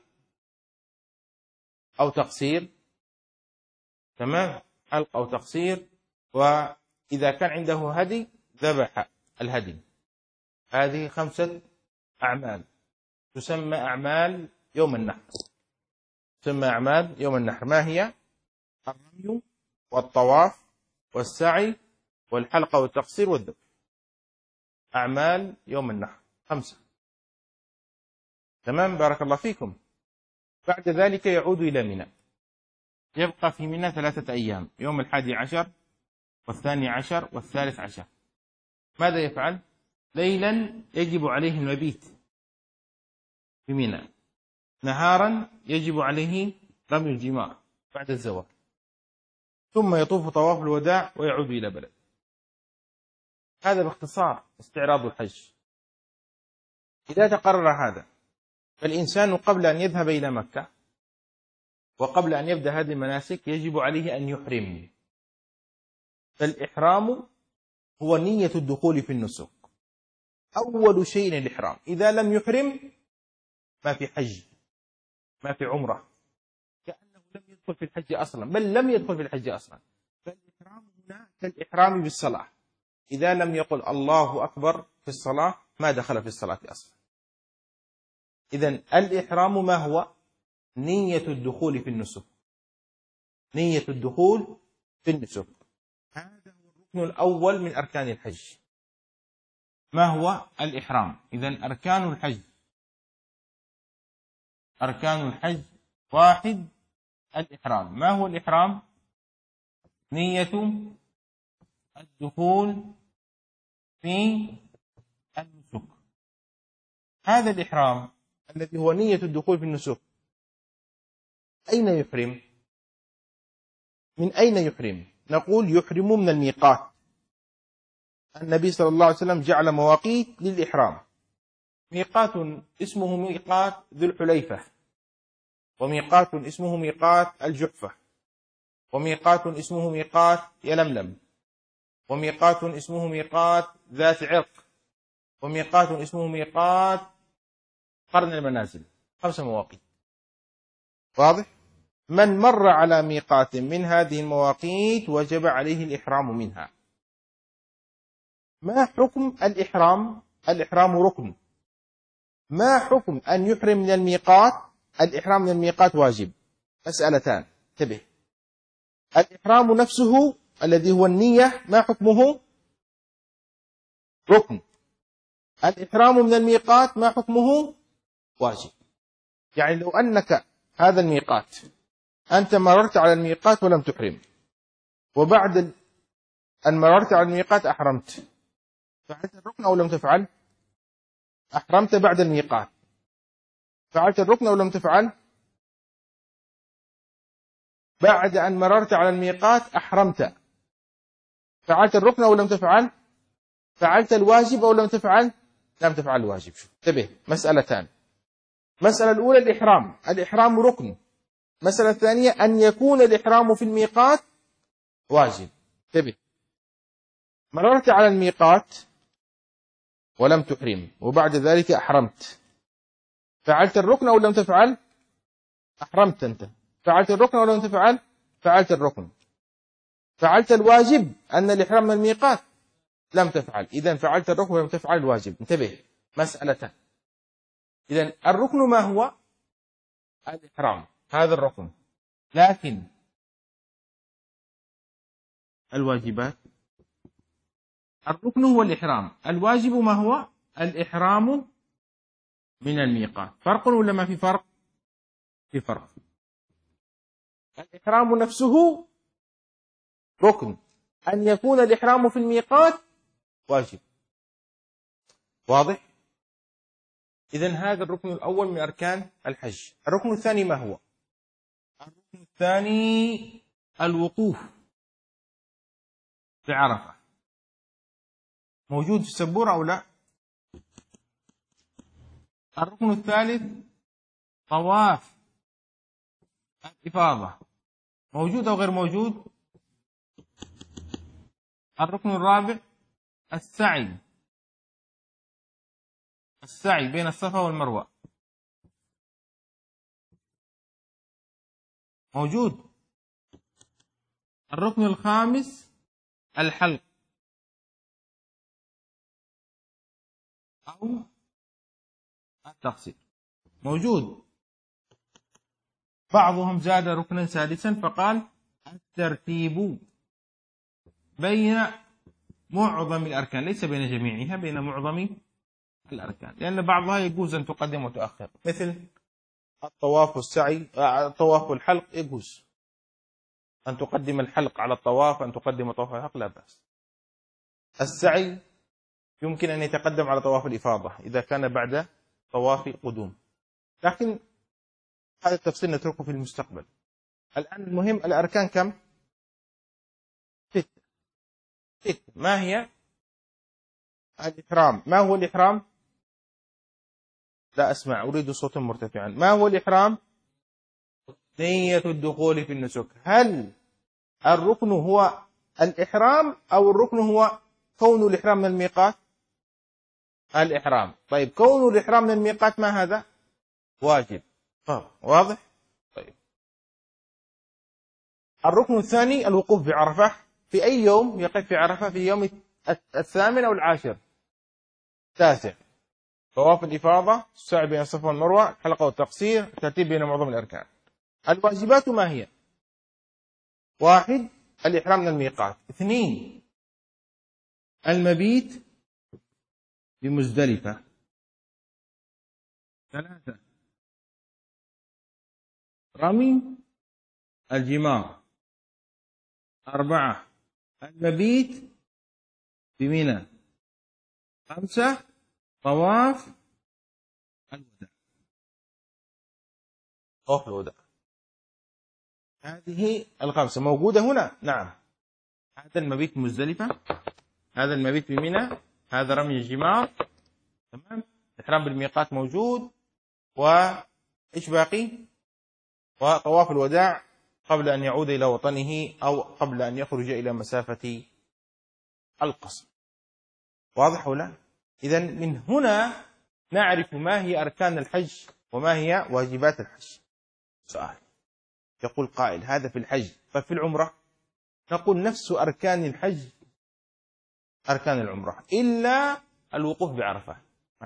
أو تقصير، تمام، حلق أو تقصير. وإذا كان عنده هدي ذبح الهدي. هذه 5 أعمال تسمى أعمال يوم النحر. تسمى أعمال يوم النحر. ما هي؟ الرمي والطواف والسعي والحلقة والتقصير والذبح. أعمال يوم النحر 5، تمام، بارك الله فيكم. بعد ذلك يعود إلى منى. يبقى في منى 3 أيام، يوم 11 و12 و13. ماذا يفعل؟ ليلا يجب عليه المبيت في منى، نهارا يجب عليه رمي الجمار بعد الزوال، ثم يطوف طواف الوداع ويعود إلى بلد. هذا باختصار استعراض الحج. إذا تقرر هذا، فالإنسان قبل أن يذهب إلى مكة وقبل أن يبدأ هذه المناسك يجب عليه أن يحرم. فالإحرام هو نية الدخول في النسك. أول شيء الإحرام. إذا لم يحرم ما في حج، ما في عمرة، كأنه لم يدخل في الحج أصلا، بل لم يدخل في الحج أصلا. فالإحرام هنا كالإحرام بالصلاة. إذا لم يقل الله أكبر في الصلاة ما دخل في الصلاة أصلا. إذن الإحرام ما هو؟ نية الدخول في النسك. نية الدخول في النسك، هذا هو الركن الأول من أركان الحج. ما هو الإحرام؟ إذن أركان الحج، أركان الحج 1 الإحرام. ما هو الإحرام؟ نية الدخول في النسك. هذا الإحرام الذي هو نية الدخول في النسك، أين يحرم؟ من أين يحرم؟ نقول يحرم من الميقات. النبي صلى الله عليه وسلم جعل مواقيت للإحرام. ميقات اسمه ميقات ذو الحليفة، وميقات اسمه ميقات الجحفة، وميقات اسمه ميقات يلملم، وميقات اسمه ميقات ذات عرق، وميقات اسمه ميقات قرن المنازل. 5 مواقيت. واضح؟ من مر على ميقات من هذه المواقيت وجب عليه الإحرام منها. ما حكم الإحرام؟ الإحرام ركن. ما حكم أن يحرم من الميقات؟ الإحرام من الميقات واجب. مسألتان، انتبه. الإحرام نفسه الذي هو النية ما حكمه؟ ركن. الإحرام من الميقات ما حكمه؟ واجب. يعني لو أنك هذا الميقات أنت مررت على الميقات ولم تحرم، وبعد أن مررت على الميقات أحرمت، فعلت الركن أو لم تفعل؟ أحرمت بعد الميقات، فعلت الركن أو لم تفعل؟ بعد أن مررت على الميقات أحرمت، فعلت الركن أو لم تفعل؟ فعلت الواجب أو لم تفعل؟ لم تفعل الواجب. شوف انتبه، مسألتان. مسألة الأولى الإحرام. الإحرام ركن. مسألة الثانية أن يكون الإحرام في الميقات واجب. انتبه، مررت على الميقات ولم تحرم، وبعد ذلك أحرمت، فعلت الركن أو لم تفعل؟ أحرمت أنت، فعلت الركن أو لم تفعل؟ فعلت الركن. فعلت الواجب أن الإحرام من الميقات؟ لم تفعل. إذن فعلت الركن ولم تفعل الواجب. انتبه، مسألتان. إذن الركن ما هو؟ الإحرام، هذا الركن. لكن الواجبات، الركن هو الإحرام، الواجب ما هو؟ الإحرام من الميقات. فرق ولا ما في فرق؟ في فرق. الإحرام نفسه ركن، أن يكون الإحرام في الميقات واجب. واضح؟ إذن هذا الركن الأول من أركان الحج. الركن الثاني ما هو؟ الركن الثاني الوقوف في عرفة. موجود في السبورة أو لا؟ الركن الثالث طواف الإفاضة. موجود أو غير موجود؟ الركن الرابع السعي بين الصفا والمروة. موجود. الركن الخامس الحلق أو التقصير. موجود. بعضهم زاد ركنا سادسا فقال الترتيب بين معظم الأركان، ليس بين جميعها، بين معظم الأركان، لأن بعضها يجوز أن تقدم وتؤخر، مثل الطواف والسعي. الطواف والحلق يجوز أن تقدم الحلق على الطواف، أن تقدم طواف الحلق لا بأس. السعي يمكن أن يتقدم على طواف الإفاضة إذا كان بعد طواف قدوم، لكن هذا التفصيل نتركه في المستقبل. الآن المهم الأركان كم؟ 6. ما هي؟ الإحرام. ما هو الإحرام؟ لا أسمع، أريد صوتا مرتفعا. ما هو الإحرام؟ نية الدخول في النسك. هل الركن هو الإحرام أو الركن هو كون الإحرام من الميقات؟ الإحرام. طيب كون الإحرام من الميقات ما هذا؟ واجب. واضح؟ طيب الركن الثاني الوقوف بعرفة. في أي يوم يقف في عرفة؟ في يوم 8 أو 10؟ 9. طواف الإفاضة، السعي بين الصفا والمروة، الحلقة والتقصير، الترتيب بين معظم الأركان. الواجبات ما هي؟ 1 الإحرام من الميقات، 2 المبيت بمزدلفة، 3 رمي الجمار، 4 المبيت بمنى، 5 طواف الوداع. طواف الوداع. هذه 5 موجودة هنا. نعم، هذا المبيت مزدلفة، هذا المبيت بمنى، هذا رمي الجمار، تمام، الإحرام بالميقات موجود، وإيش باقي؟ وطواف الوداع قبل أن يعود إلى وطنه أو قبل أن يخرج إلى مسافة القصر. واضح ولا؟ إذن من هنا نعرف ما هي أركان الحج وما هي واجبات الحج. سؤال، يقول قائل هذا في الحج، ففي العمرة؟ نقول نفس أركان الحج أركان العمرة إلا الوقوف بعرفة.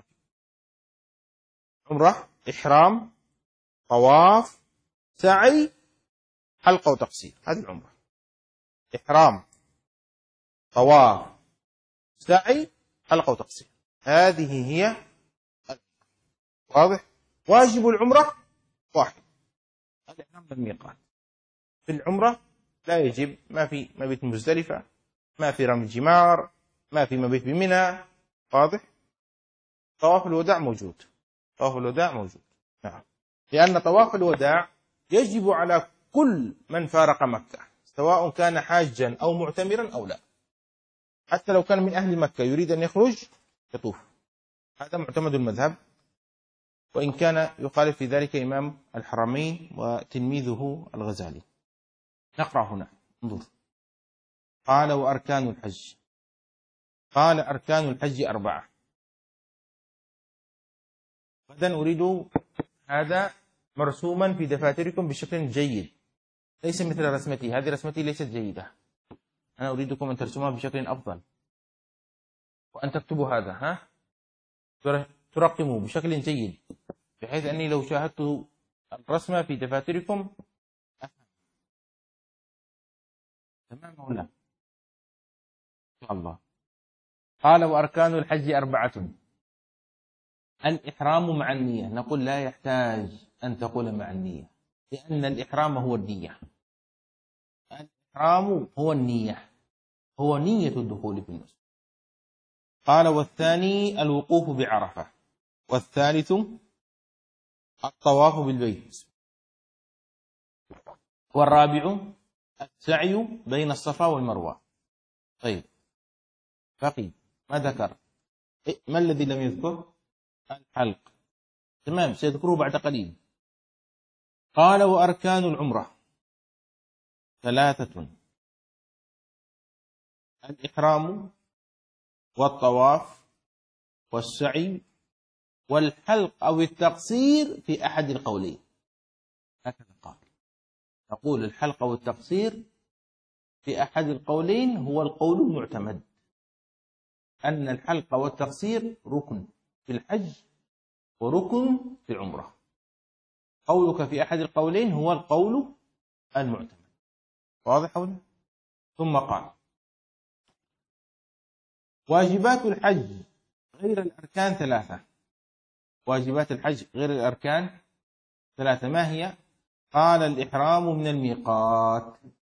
عمرة إحرام طواف سعي حلقة وتقصير، هذه العمرة. إحرام طواف سعي حلقة وتقصير، هذه هي. واضح؟ واجب العمرة واحد، الإحرام بالميقات. في العمرة لا يجب، ما في مبيت مزدلفة، ما في رمي الجمار، ما في مبيت بمنى. واضح؟ طواف الوداع موجود، طواف الوداع موجود، نعم، لأن طواف الوداع يجب على كل من فارق مكة، سواء كان حاجا أو معتمرا أو لا، حتى لو كان من أهل مكة يريد أن يخرج يطوف. هذا معتمد المذهب، وإن كان يخالف في ذلك إمام الحرمين وتلميذه الغزالي. نقرأ هنا، انظر، قال وأركان الحج، قال أركان الحج 4. غدا أريد هذا مرسوما في دفاتركم بشكل جيد، ليس مثل رسمتي، هذه رسمتي ليست جيدة، أنا أريدكم أن ترسموها بشكل أفضل، وأن تكتبوا هذا، ترقموا بشكل جيد، بحيث أني لو شاهدت الرسمة في دفاتركم أفهم. تمام أو لا؟ إن شاء الله. قال وأركان الحج 4. الإحرام مع النية، نقول لا يحتاج أن تقول مع النية، لأن الإحرام هو النية، الإحرام هو النية، هو نية الدخول في النسك. قال والثاني الوقوف بعرفة، والثالث الطواف بالبيت، والرابع السعي بين الصفا والمروة. طيب، بقي ما ذكر، ما الذي لم يذكر؟ الحلق، تمام، سيذكره بعد قليل. قال وأركان العمرة 3: الإحرام والطواف والسعي والحلق أو التقصير في أحد القولين. هكذا قال، نقول الحلق أو التقصير في أحد القولين هو القول المعتمد، أن الحلق والتقصير ركن في الحج وركن في العمرة. قولك في أحد القولين هو القول المعتمد. واضح ولا؟ ثم قال واجبات الحج غير الأركان 3. واجبات الحج غير الأركان 3 ما هي؟ قال الإحرام من الميقات.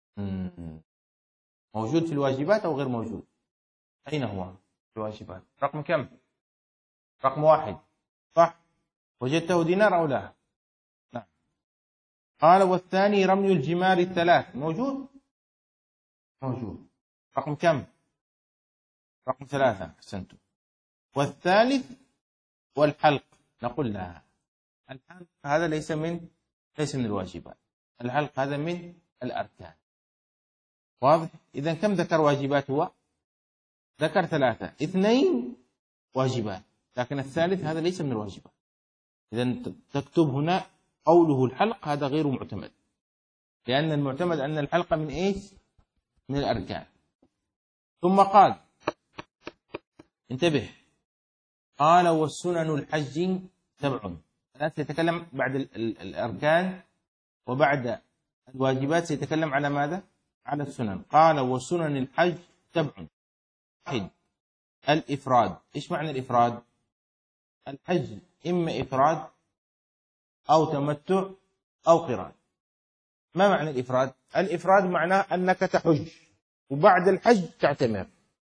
موجود في الواجبات أو غير موجود؟ أين هو في الواجبات؟ رقم كم؟ رقم 1، صح؟ وجدته دينار أو لا؟ نعم. قال والثاني رمي الجمار 3 موجود؟ موجود. رقم كم؟ رقم 3، أحسنتم. والثالث والحلق، نقول لا، الحلق هذا ليس من الواجبات، الحلق هذا من الأركان. واضح؟ إذا كم ذكر واجبات هو؟ ذكر 3، 2 واجبات، لكن الثالث هذا ليس من الواجبات. إذا تكتب هنا قوله الحلق هذا غير معتمد، لأن المعتمد أن الحلق من إيش؟ من الأركان. ثم قال، انتبه، قال والسنن الحج 7. الآن سيتكلم بعد الأركان وبعد الواجبات سيتكلم على ماذا؟ على السنن. قال وسنن الحج 7. 1 الإفراد. إيش معنى الإفراد؟ الحج إما إفراد أو تمتع أو قران. ما معنى الإفراد؟ الإفراد معناه أنك تحج وبعد الحج تعتمر.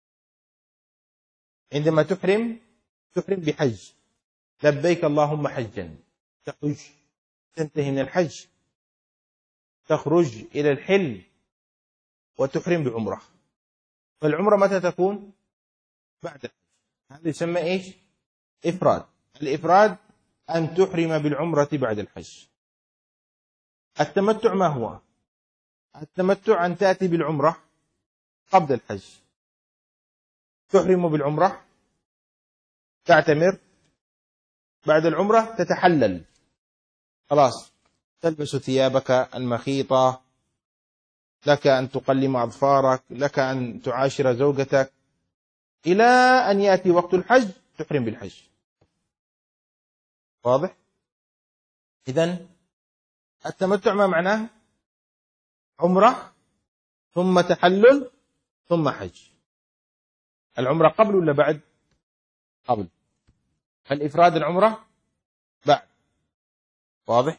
عندما تحرم بحج، لبيك اللهم حجا، تحج، تنتهي من الحج، تخرج إلى الحل وتحرم بعمرة. فالعمرة متى تكون؟ بعد الحج. هذا يسمى إيش؟ إفراد. الإفراد أن تحرم بالعمرة بعد الحج. التمتع ما هو؟ التمتع أن تأتي بالعمرة قبل الحج، تحرم بالعمرة، تعتمر، بعد العمرة تتحلل، خلاص تلبس ثيابك المخيطة، لك أن تقلم أظفارك، لك أن تعاشر زوجتك، إلى أن يأتي وقت الحج تحرم بالحج. واضح؟ إذن التمتع ما معناه؟ عمرة ثم تحلل ثم حج. العمرة قبل ولا بعد؟ قبل. الإفراد العمرة بعد. واضح؟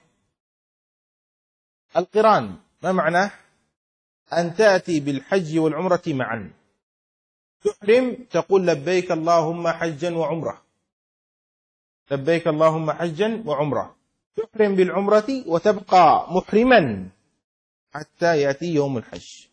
القران ما معناه؟ أن تأتي بالحج والعمرة معا، تحرم تقول لبيك اللهم حجا وعمرة، لبيك اللهم حجا وعمرة، تحرم بالعمرة وتبقى محرما حتى يأتي يوم الحج.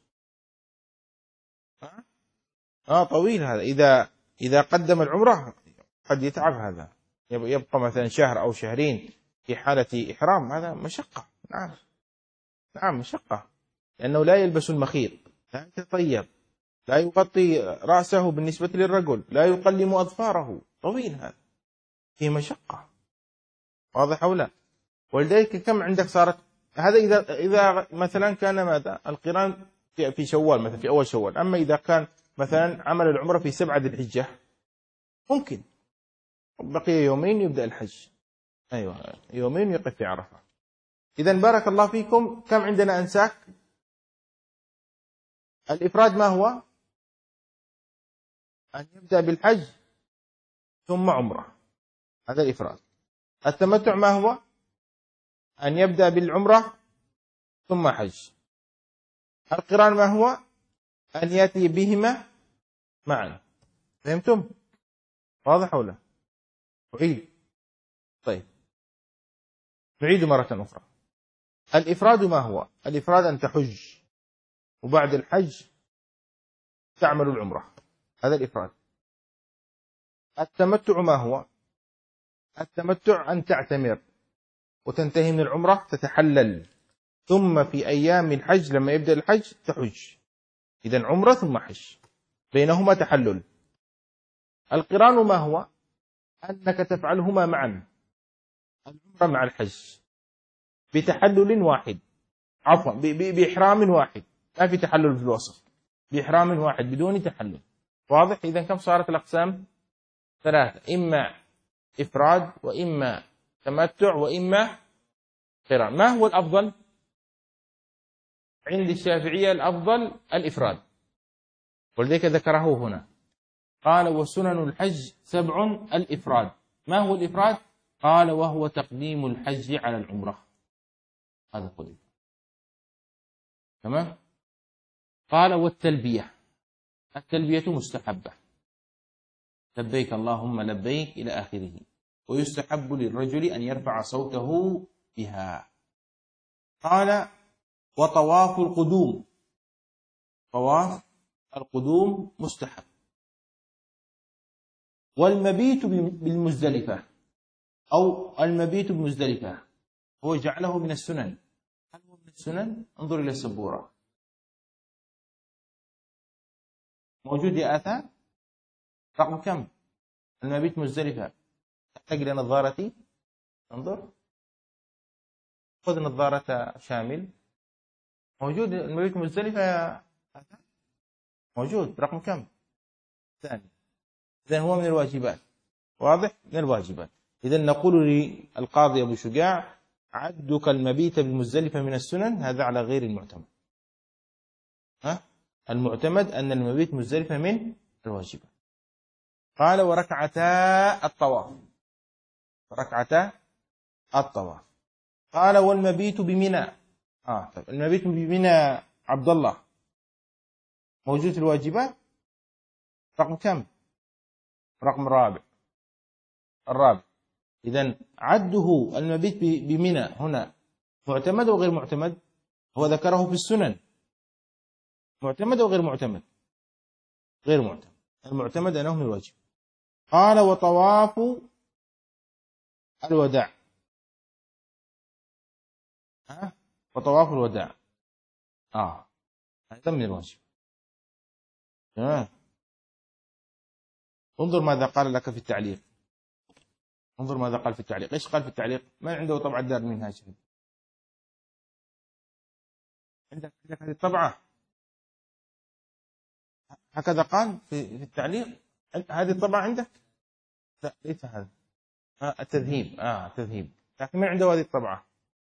طويل هذا. إذا قدم العمرة قد يتعب هذا، يبقى مثلا شهر أو شهرين في حالة إحرام، هذا مشقة. نعم مشقة، لأنه لا يلبس المخيط، لا يتطيب، لا يغطي رأسه بالنسبة للرجل، لا يقلم أظفاره، طويل هذا، فيه مشقة. واضح أو لا؟ ولذلك كم عندك صارت هذا إذا مثلا كان ماذا القران في شوال مثلا، في أول شوال. أما إذا كان مثلا عمل العمرة في 7 ذي الحجة، ممكن بقي يومين يبدأ الحج، أيوة يومين يقف في عرفة. إذا بارك الله فيكم، كم عندنا أنساك؟ الإفراد ما هو؟ أن يبدأ بالحج ثم عمرة، هذا الإفراد. التمتع ما هو؟ أن يبدأ بالعمرة ثم حج. القران ما هو؟ أن يأتي بهما معا. فهمتم؟ واضح ولا؟ أعيد. طيب نعيد مرة أخرى. الإفراد ما هو؟ الإفراد أن تحج وبعد الحج تعمل العمرة، هذا الإفراد. التمتع ما هو؟ التمتع أن تعتمر وتنتهي من العمرة تتحلل، ثم في أيام الحج لما يبدأ الحج تحج. إذن عمرة ثم حج، بينهما تحلل. القران ما هو؟ أنك تفعلهما معا، العمرة مع الحج، بتحلل واحد، عفوا بإحرام واحد، ما في تحلل في الوسط، بإحرام واحد بدون تحلل. واضح؟ إذن كم صارت الأقسام؟ 3، إما إفراد وإما تمتع وإما قران. ما هو الأفضل؟ عند الشافعية الأفضل الإفراد، ولذلك ذكره هنا، قال وسنن الحج 7 الإفراد. ما هو الإفراد؟ قال وهو تقديم الحج على العمرة، هذا قل. تمام؟ قال والتلبية، التلبية مستحبة، لبيك اللهم لبيك إلى آخره، ويستحب للرجل أن يرفع صوته بها. قال وطواف القدوم، طواف القدوم مستحب. والمبيت بالمزدلفة أو المبيت بمزدلفة هو جعله من السنن. هل هو من السنن؟ انظر إلى السبورة، موجود يا آثار؟ رقم كم؟ المبيت مزدلفة. تحتاج إلى نظارتي؟ انظر، خذ نظارة شامل. موجود المبيت مزدلفة يا آثار؟ موجود. رقم كم؟ ثاني. إذن هو من الواجبات. واضح؟ من الواجبات. إذن نقول للقاضي أبو شجاع عدك المبيت بالمزدلفة من السنن، هذا على غير المعتمد. المعتمد أن المبيت مزدلفة من الواجبات. قال وركعتا الطواف، ركعتا الطواف. قال والمبيت بمنى. طيب المبيت بمنى عبد الله موجود في الواجبات؟ رقم كم؟ رقم الرابع. إذن عده المبيت بمنى هنا معتمد أو غير معتمد؟ هو ذكره في السنن، معتمد أو غير معتمد؟ غير معتمد. المعتمد أنه من الواجب. قال وطواف الوداع. وطواف الوداع هذا من الواجب. انظر ماذا قال لك في التعليق. انظر ماذا قال في التعليق. ايش قال في التعليق؟ ما عنده طبعة دار المنهاج. عندك هذه الطبعة هكذا قال في التعليق. هذه الطبعة عندك؟ لا ليس هذا. التذهيب. تذهيب، لكن من عنده هذه الطبعة.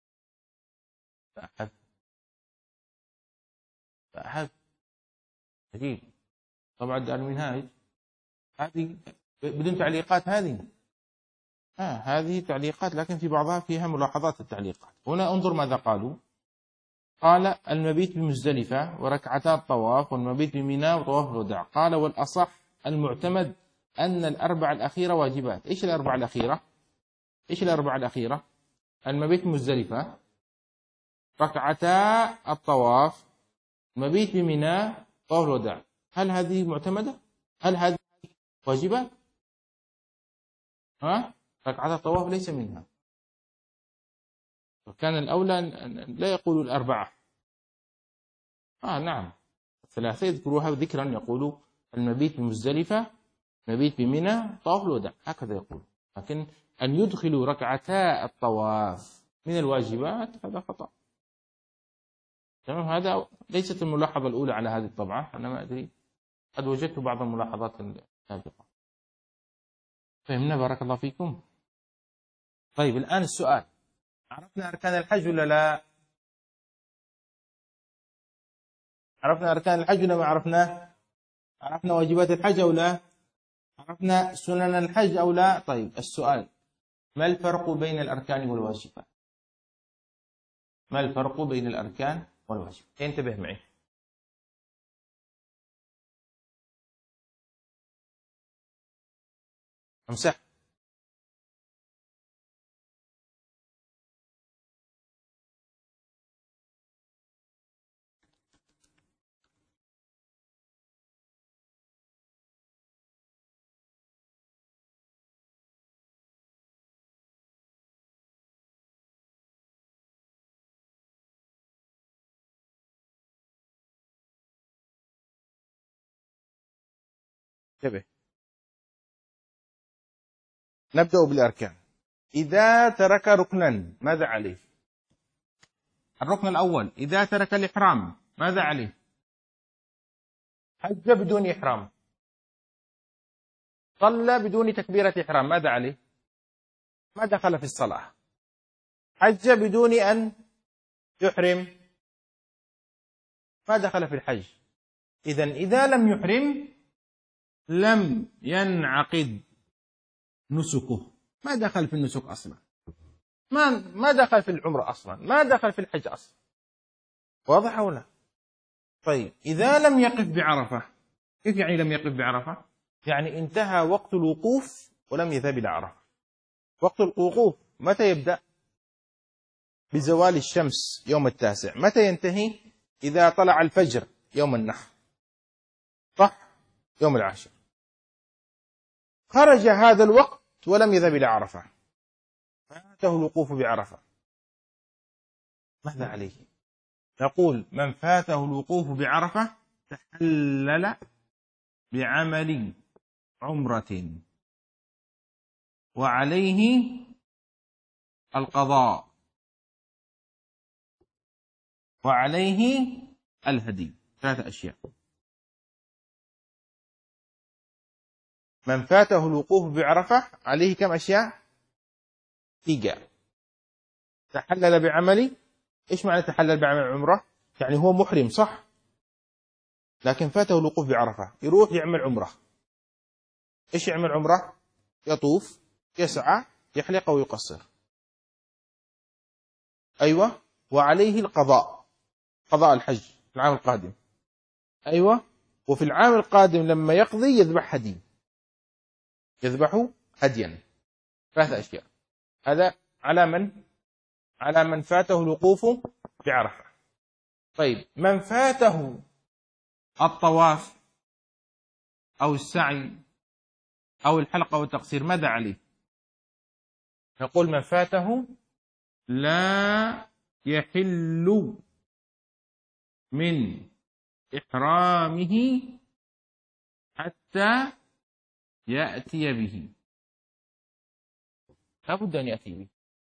فأحد عجيب. طبعا دار المنهاج هذه بدون تعليقات. هذه تعليقات، لكن في بعضها فيها ملاحظات التعليقات. هنا انظر ماذا قالوا. قال المبيت بمزدلفة وركعتا الطواف، والمبيت بمنى وطواف الوداع. قال والأصح المعتمد أن الأربع الأخيرة واجبات. إيش الأربع الأخيرة؟ المبيت بمزدلفة، ركعتا الطواف، المبيت بمنى، طواف الوداع. هل هذه معتمدة؟ هل هذه واجبات؟ ركعتا الطواف ليس منها. وكان الأولى لا يقولوا الأربعة. نعم، الثلاثة يذكروها ذكرا، يقولوا المبيت بمزدلفة، المبيت بمنى، طواف الوداع، هكذا يقول. لكن أن يدخلوا ركعتا الطواف من الواجبات هذا خطأ. تمام. هذا ليست الملاحظة الأولى على هذه الطبعة. أنا ما أدري، قد وجدت بعض الملاحظات السابقة. فهمنا؟ بارك الله فيكم. طيب الآن السؤال، عرفنا أركان الحج ولا لا؟ عرفنا أركان الحج ولا ما عرفنا؟ عرفنا واجبات الحج أو لا؟ عرفنا سنن الحج أو لا؟ طيب السؤال، ما الفرق بين الأركان والواجبات؟ ما الفرق بين الأركان والواجبات؟ انتبه معي. امسح. انتبه. نبدأ بالأركان. إذا ترك ركنا ماذا عليه؟ الركن الأول، إذا ترك الإحرام ماذا عليه؟ حج بدون إحرام، صلى بدون تكبيرة إحرام، ماذا عليه؟ ما دخل في الصلاة. حج بدون أن يحرم، ما دخل في الحج. إذا لم يحرم لم ينعقد نسكه، ما دخل في النسك أصلا، ما دخل في العمرة أصلا، ما دخل في الحج أصلا. واضح ولا؟ طيب إذا لم يقف بعرفة، كيف يعني لم يقف بعرفة؟ يعني انتهى وقت الوقوف ولم يذهب إلى عرفة. وقت الوقوف متى يبدأ؟ بزوال الشمس يوم 9. متى ينتهي؟ إذا طلع الفجر يوم النحر، صح؟ يوم 10. خرج هذا الوقت ولم يذهب إلى عرفة، فاته الوقوف بعرفة، ماذا عليه؟ نقول من فاته الوقوف بعرفة تحلل بعمل عمرة وعليه القضاء وعليه الهدي. 3 أشياء. من فاته الوقوف بعرفة عليه كم أشياء؟ 3. تحلل بعمل. إيش معنى تحلل بعمل عمرة؟ يعني هو محرم صح، لكن فاته الوقوف بعرفة، يروح يعمل عمرة. إيش يعمل عمرة؟ يطوف، يسعى، يحلق ويقصر. أيوة. وعليه القضاء، قضاء الحج في العام القادم. أيوة. وفي العام القادم لما يقضي يذبح هدي، يذبح هديا. 3 أشياء. هذا على من؟ على من فاته الوقوف بعرفة. طيب من فاته الطواف أو السعي أو الحلق أو التقصير ماذا عليه؟ نقول من فاته لا يحل من إحرامه حتى يأتي به، لا بد أن يأتي به.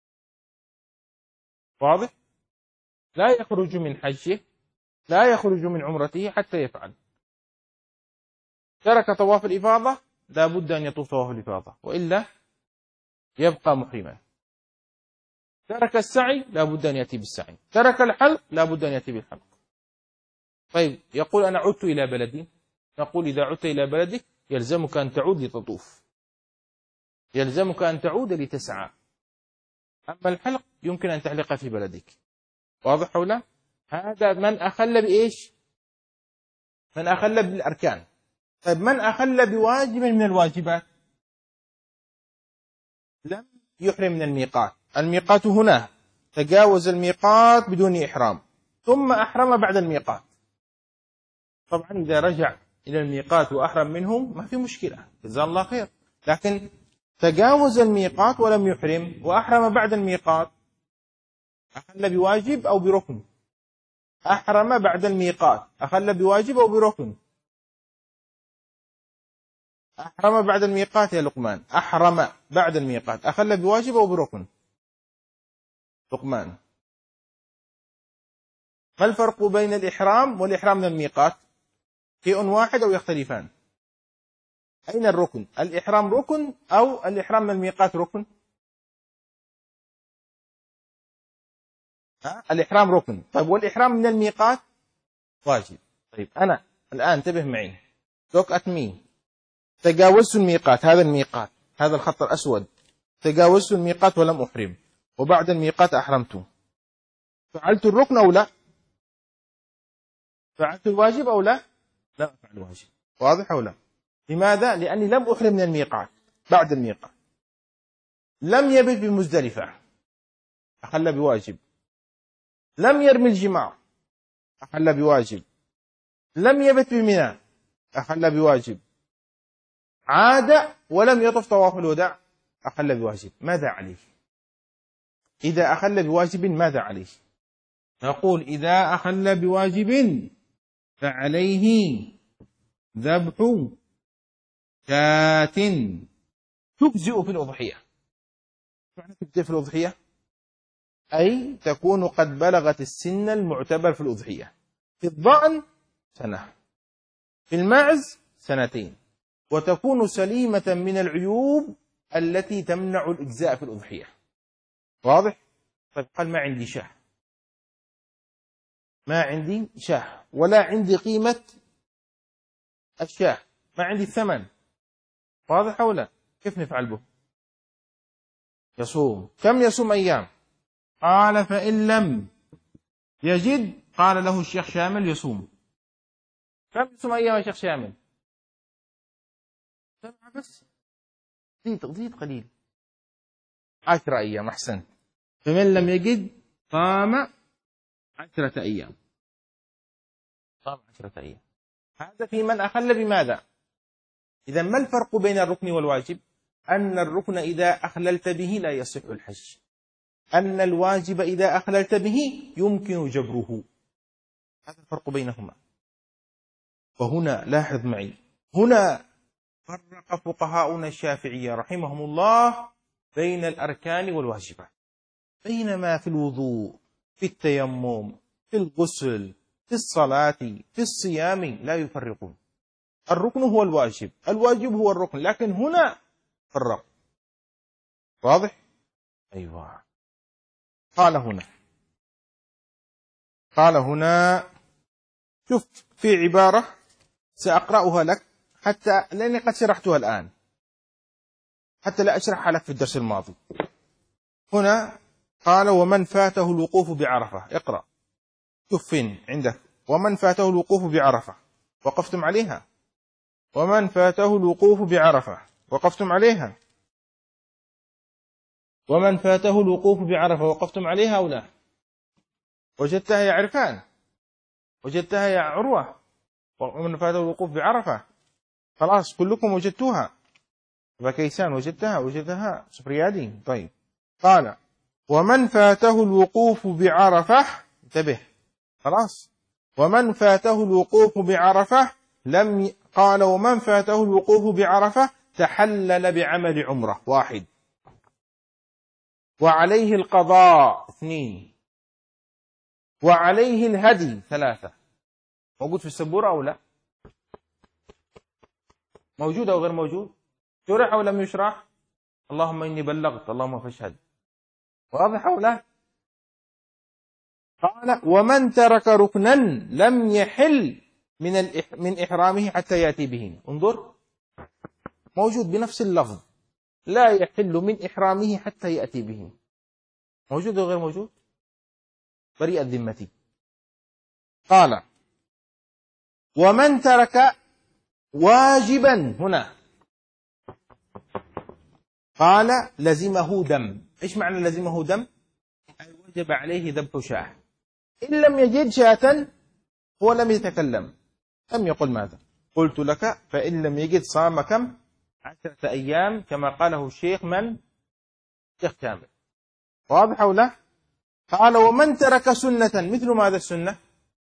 واضح؟ لا يخرج من حجه، لا يخرج من عمرته حتى يفعل. ترك طواف الإفاضة لا بد أن يطوف طواف الإفاضة وإلا يبقى محرما. ترك السعي لا بد أن يأتي بالسعي، ترك الحلق لا بد أن يأتي بالحلق. طيب يقول أنا عدت إلى بلدي، نقول إذا عدت إلى بلدك يلزمك أن تعود لتطوف، يلزمك أن تعود لتسعى. أما الحلق يمكن أن تحلق في بلدك. واضح ولا؟ هذا من أخل بإيش؟ من أخل بالأركان. طيب من أخل بواجب من الواجبات؟ لم يحرم من الميقات. الميقات هنا تجاوز الميقات بدون إحرام ثم أحرم بعد الميقات. طبعا إذا رجع إلى الميقات وأحرم منهم ما في مشكلة، جزاه الله خير. لكن تجاوز الميقات ولم يحرم وأحرم بعد الميقات، أخل بواجب أو بركن؟ أحرم بعد الميقات، أخل بواجب أو بركن؟ أحرم بعد الميقات يا لقمان، أحرم بعد الميقات، أخل بواجب أو بركن؟ لقمان، ما الفرق بين الإحرام والإحرام من الميقات؟ شيء واحد أو يختلفان؟ أين الركن؟ الإحرام ركن أو الإحرام من الميقات ركن؟ الإحرام ركن. طيب والإحرام من الميقات واجب. طيب أنا الآن انتبه معي، look at me، تجاوزت الميقات، هذا الميقات، هذا الخط الأسود، تجاوزت الميقات ولم أحرم، وبعد الميقات أحرمت، فعلت الركن أو لا؟ فعلت الواجب أو لا؟ لا أفعل الواجب. واضح أو لا؟ لماذا؟ لأني لم أحرم من الميقات. بعد الميقات لم يبت بمزدلفة، أخل بواجب. لم يرمي الجمار، أخل بواجب. لم يبت بمنى، أخل بواجب. عاد ولم يطف طواف الوداع، أخل بواجب. ماذا عليه؟ إذا أخل بواجب ماذا عليه؟ نقول إذا أخل بواجب فعليه ذبح شاة تجزئ في الأضحية. معنى تجزئ في الأضحية؟ أي تكون قد بلغت السن المعتبر في الأضحية. في الضأن سنة، في المعز سنتين، وتكون سليمة من العيوب التي تمنع الإجزاء في الأضحية. واضح؟ طيب قال ما عندي شاه، ما عندي شاه ولا عندي قيمة الشاه، ما عندي الثمن. واضح أو لا؟ كيف نفعل به؟ يصوم. كم يصوم أيام؟ قال فإن لم يجد، قال له الشيخ شامل يصوم. كم يصوم أيام يا شيخ شامل؟ 7 بس، زيد قليل، 10 أيام. أحسنت. فمن لم يجد صام 10 أيام، صام 10 أيام. هذا في من أخل بماذا؟ إذا ما الفرق بين الركن والواجب؟ أن الركن إذا أخللت به لا يصح الحج، أن الواجب إذا أخللت به يمكن جبره. هذا الفرق بينهما. وهنا لاحظ معي، هنا فرق فقهاؤنا الشافعية رحمهم الله بين الأركان والواجبات، بينما في الوضوء، في التيمم، في الغسل، في الصلاة، في الصيام لا يفرقون. الركن هو الواجب، الواجب هو الركن، لكن هنا فرق. واضح؟ أيوة. قال هنا شوف في عبارة سأقرأها لك حتى لأني قد شرحتها الآن، حتى لا أشرحها لك في الدرس الماضي. هنا قال ومن فاته الوقوف بعرفة. اقرأ، شوف فين عندك ومن فاته الوقوف بعرفة، وقفتم عليها. ومن فاته الوقوف بعرفة، وقفتم عليها. ومن فاته الوقوف بعرفة، وقفتم عليها أو لا؟ وجدتها يا عرفان؟ وجدتها يا عروة؟ ومن فاته الوقوف بعرفة؟ خلاص كلكم وجدتوها. أبا كيسان وجدتها سفريادي. طيب قال ومن فاته الوقوف بعرفة، انتبه خلاص، ومن فاته الوقوف بعرفة قال ومن فاته الوقوف بعرفة تحلل بعمل عمرة، 1، وعليه القضاء، 2، وعليه الهدي، 3. موجود في السبورة أو لا؟ موجود أو غير موجود؟ شرح أو لم يشرح؟ اللهم إني بلغت اللهم فاشهد. واضح أو لا؟ قال ومن ترك ركنا لم يحل من إحرامه حتى يأتي به. انظر، موجود بنفس اللفظ، لا يحل من إحرامه حتى يأتي به. موجود أو غير موجود؟ بريء الذمة. قال ومن ترك واجبا، هنا قال لزمه دم. إيش معنى لزمه دم؟ أي وجب عليه ذبح شاة. إن لم يجد شاة هو لم يتكلم، لم يقل ماذا. قلت لك فإن لم يجد صام كم؟ 10 أيام كما قاله الشيخ من؟ شيخ كامل. واضح أو لا؟ قال ومن ترك سنة، مثل ماذا السنة؟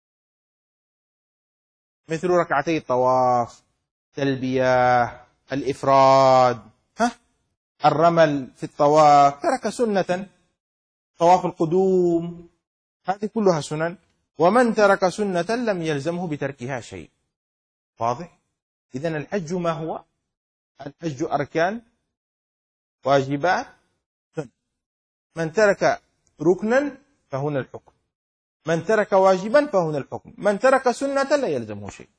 مثل ركعتي الطواف، تلبية، الإفراد، الرمل في الطواف، ترك سنة، طواف القدوم، هذه كلها سنن. ومن ترك سنة لم يلزمه بتركها شيء. واضح؟ إذن الحج ما هو؟ الحج أركان، واجبات، سنن. من ترك ركنا فهنا الحكم، من ترك واجبا فهنا الحكم، من ترك سنة لا يلزمه شيء.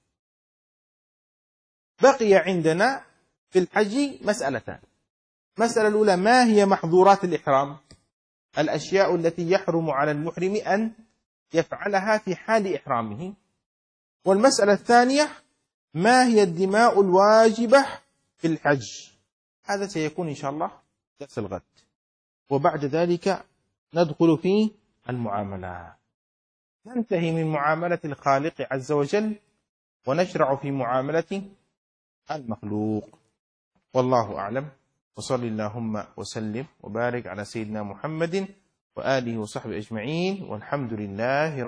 بقي عندنا في الحج مسألتان. المسألة الأولى ما هي محظورات الإحرام؟ الأشياء التي يحرم على المحرم أن يفعلها في حال إحرامه. والمسألة الثانية ما هي الدماء الواجبة في الحج؟ هذا سيكون إن شاء الله درس الغد، وبعد ذلك ندخل في المعاملات، ننتهي من معاملة الخالق عز وجل ونشرع في معاملة المخلوق. والله أعلم، وصل اللهم وسلم وبارك على سيدنا محمد وآله وصحبه أجمعين، والحمد لله.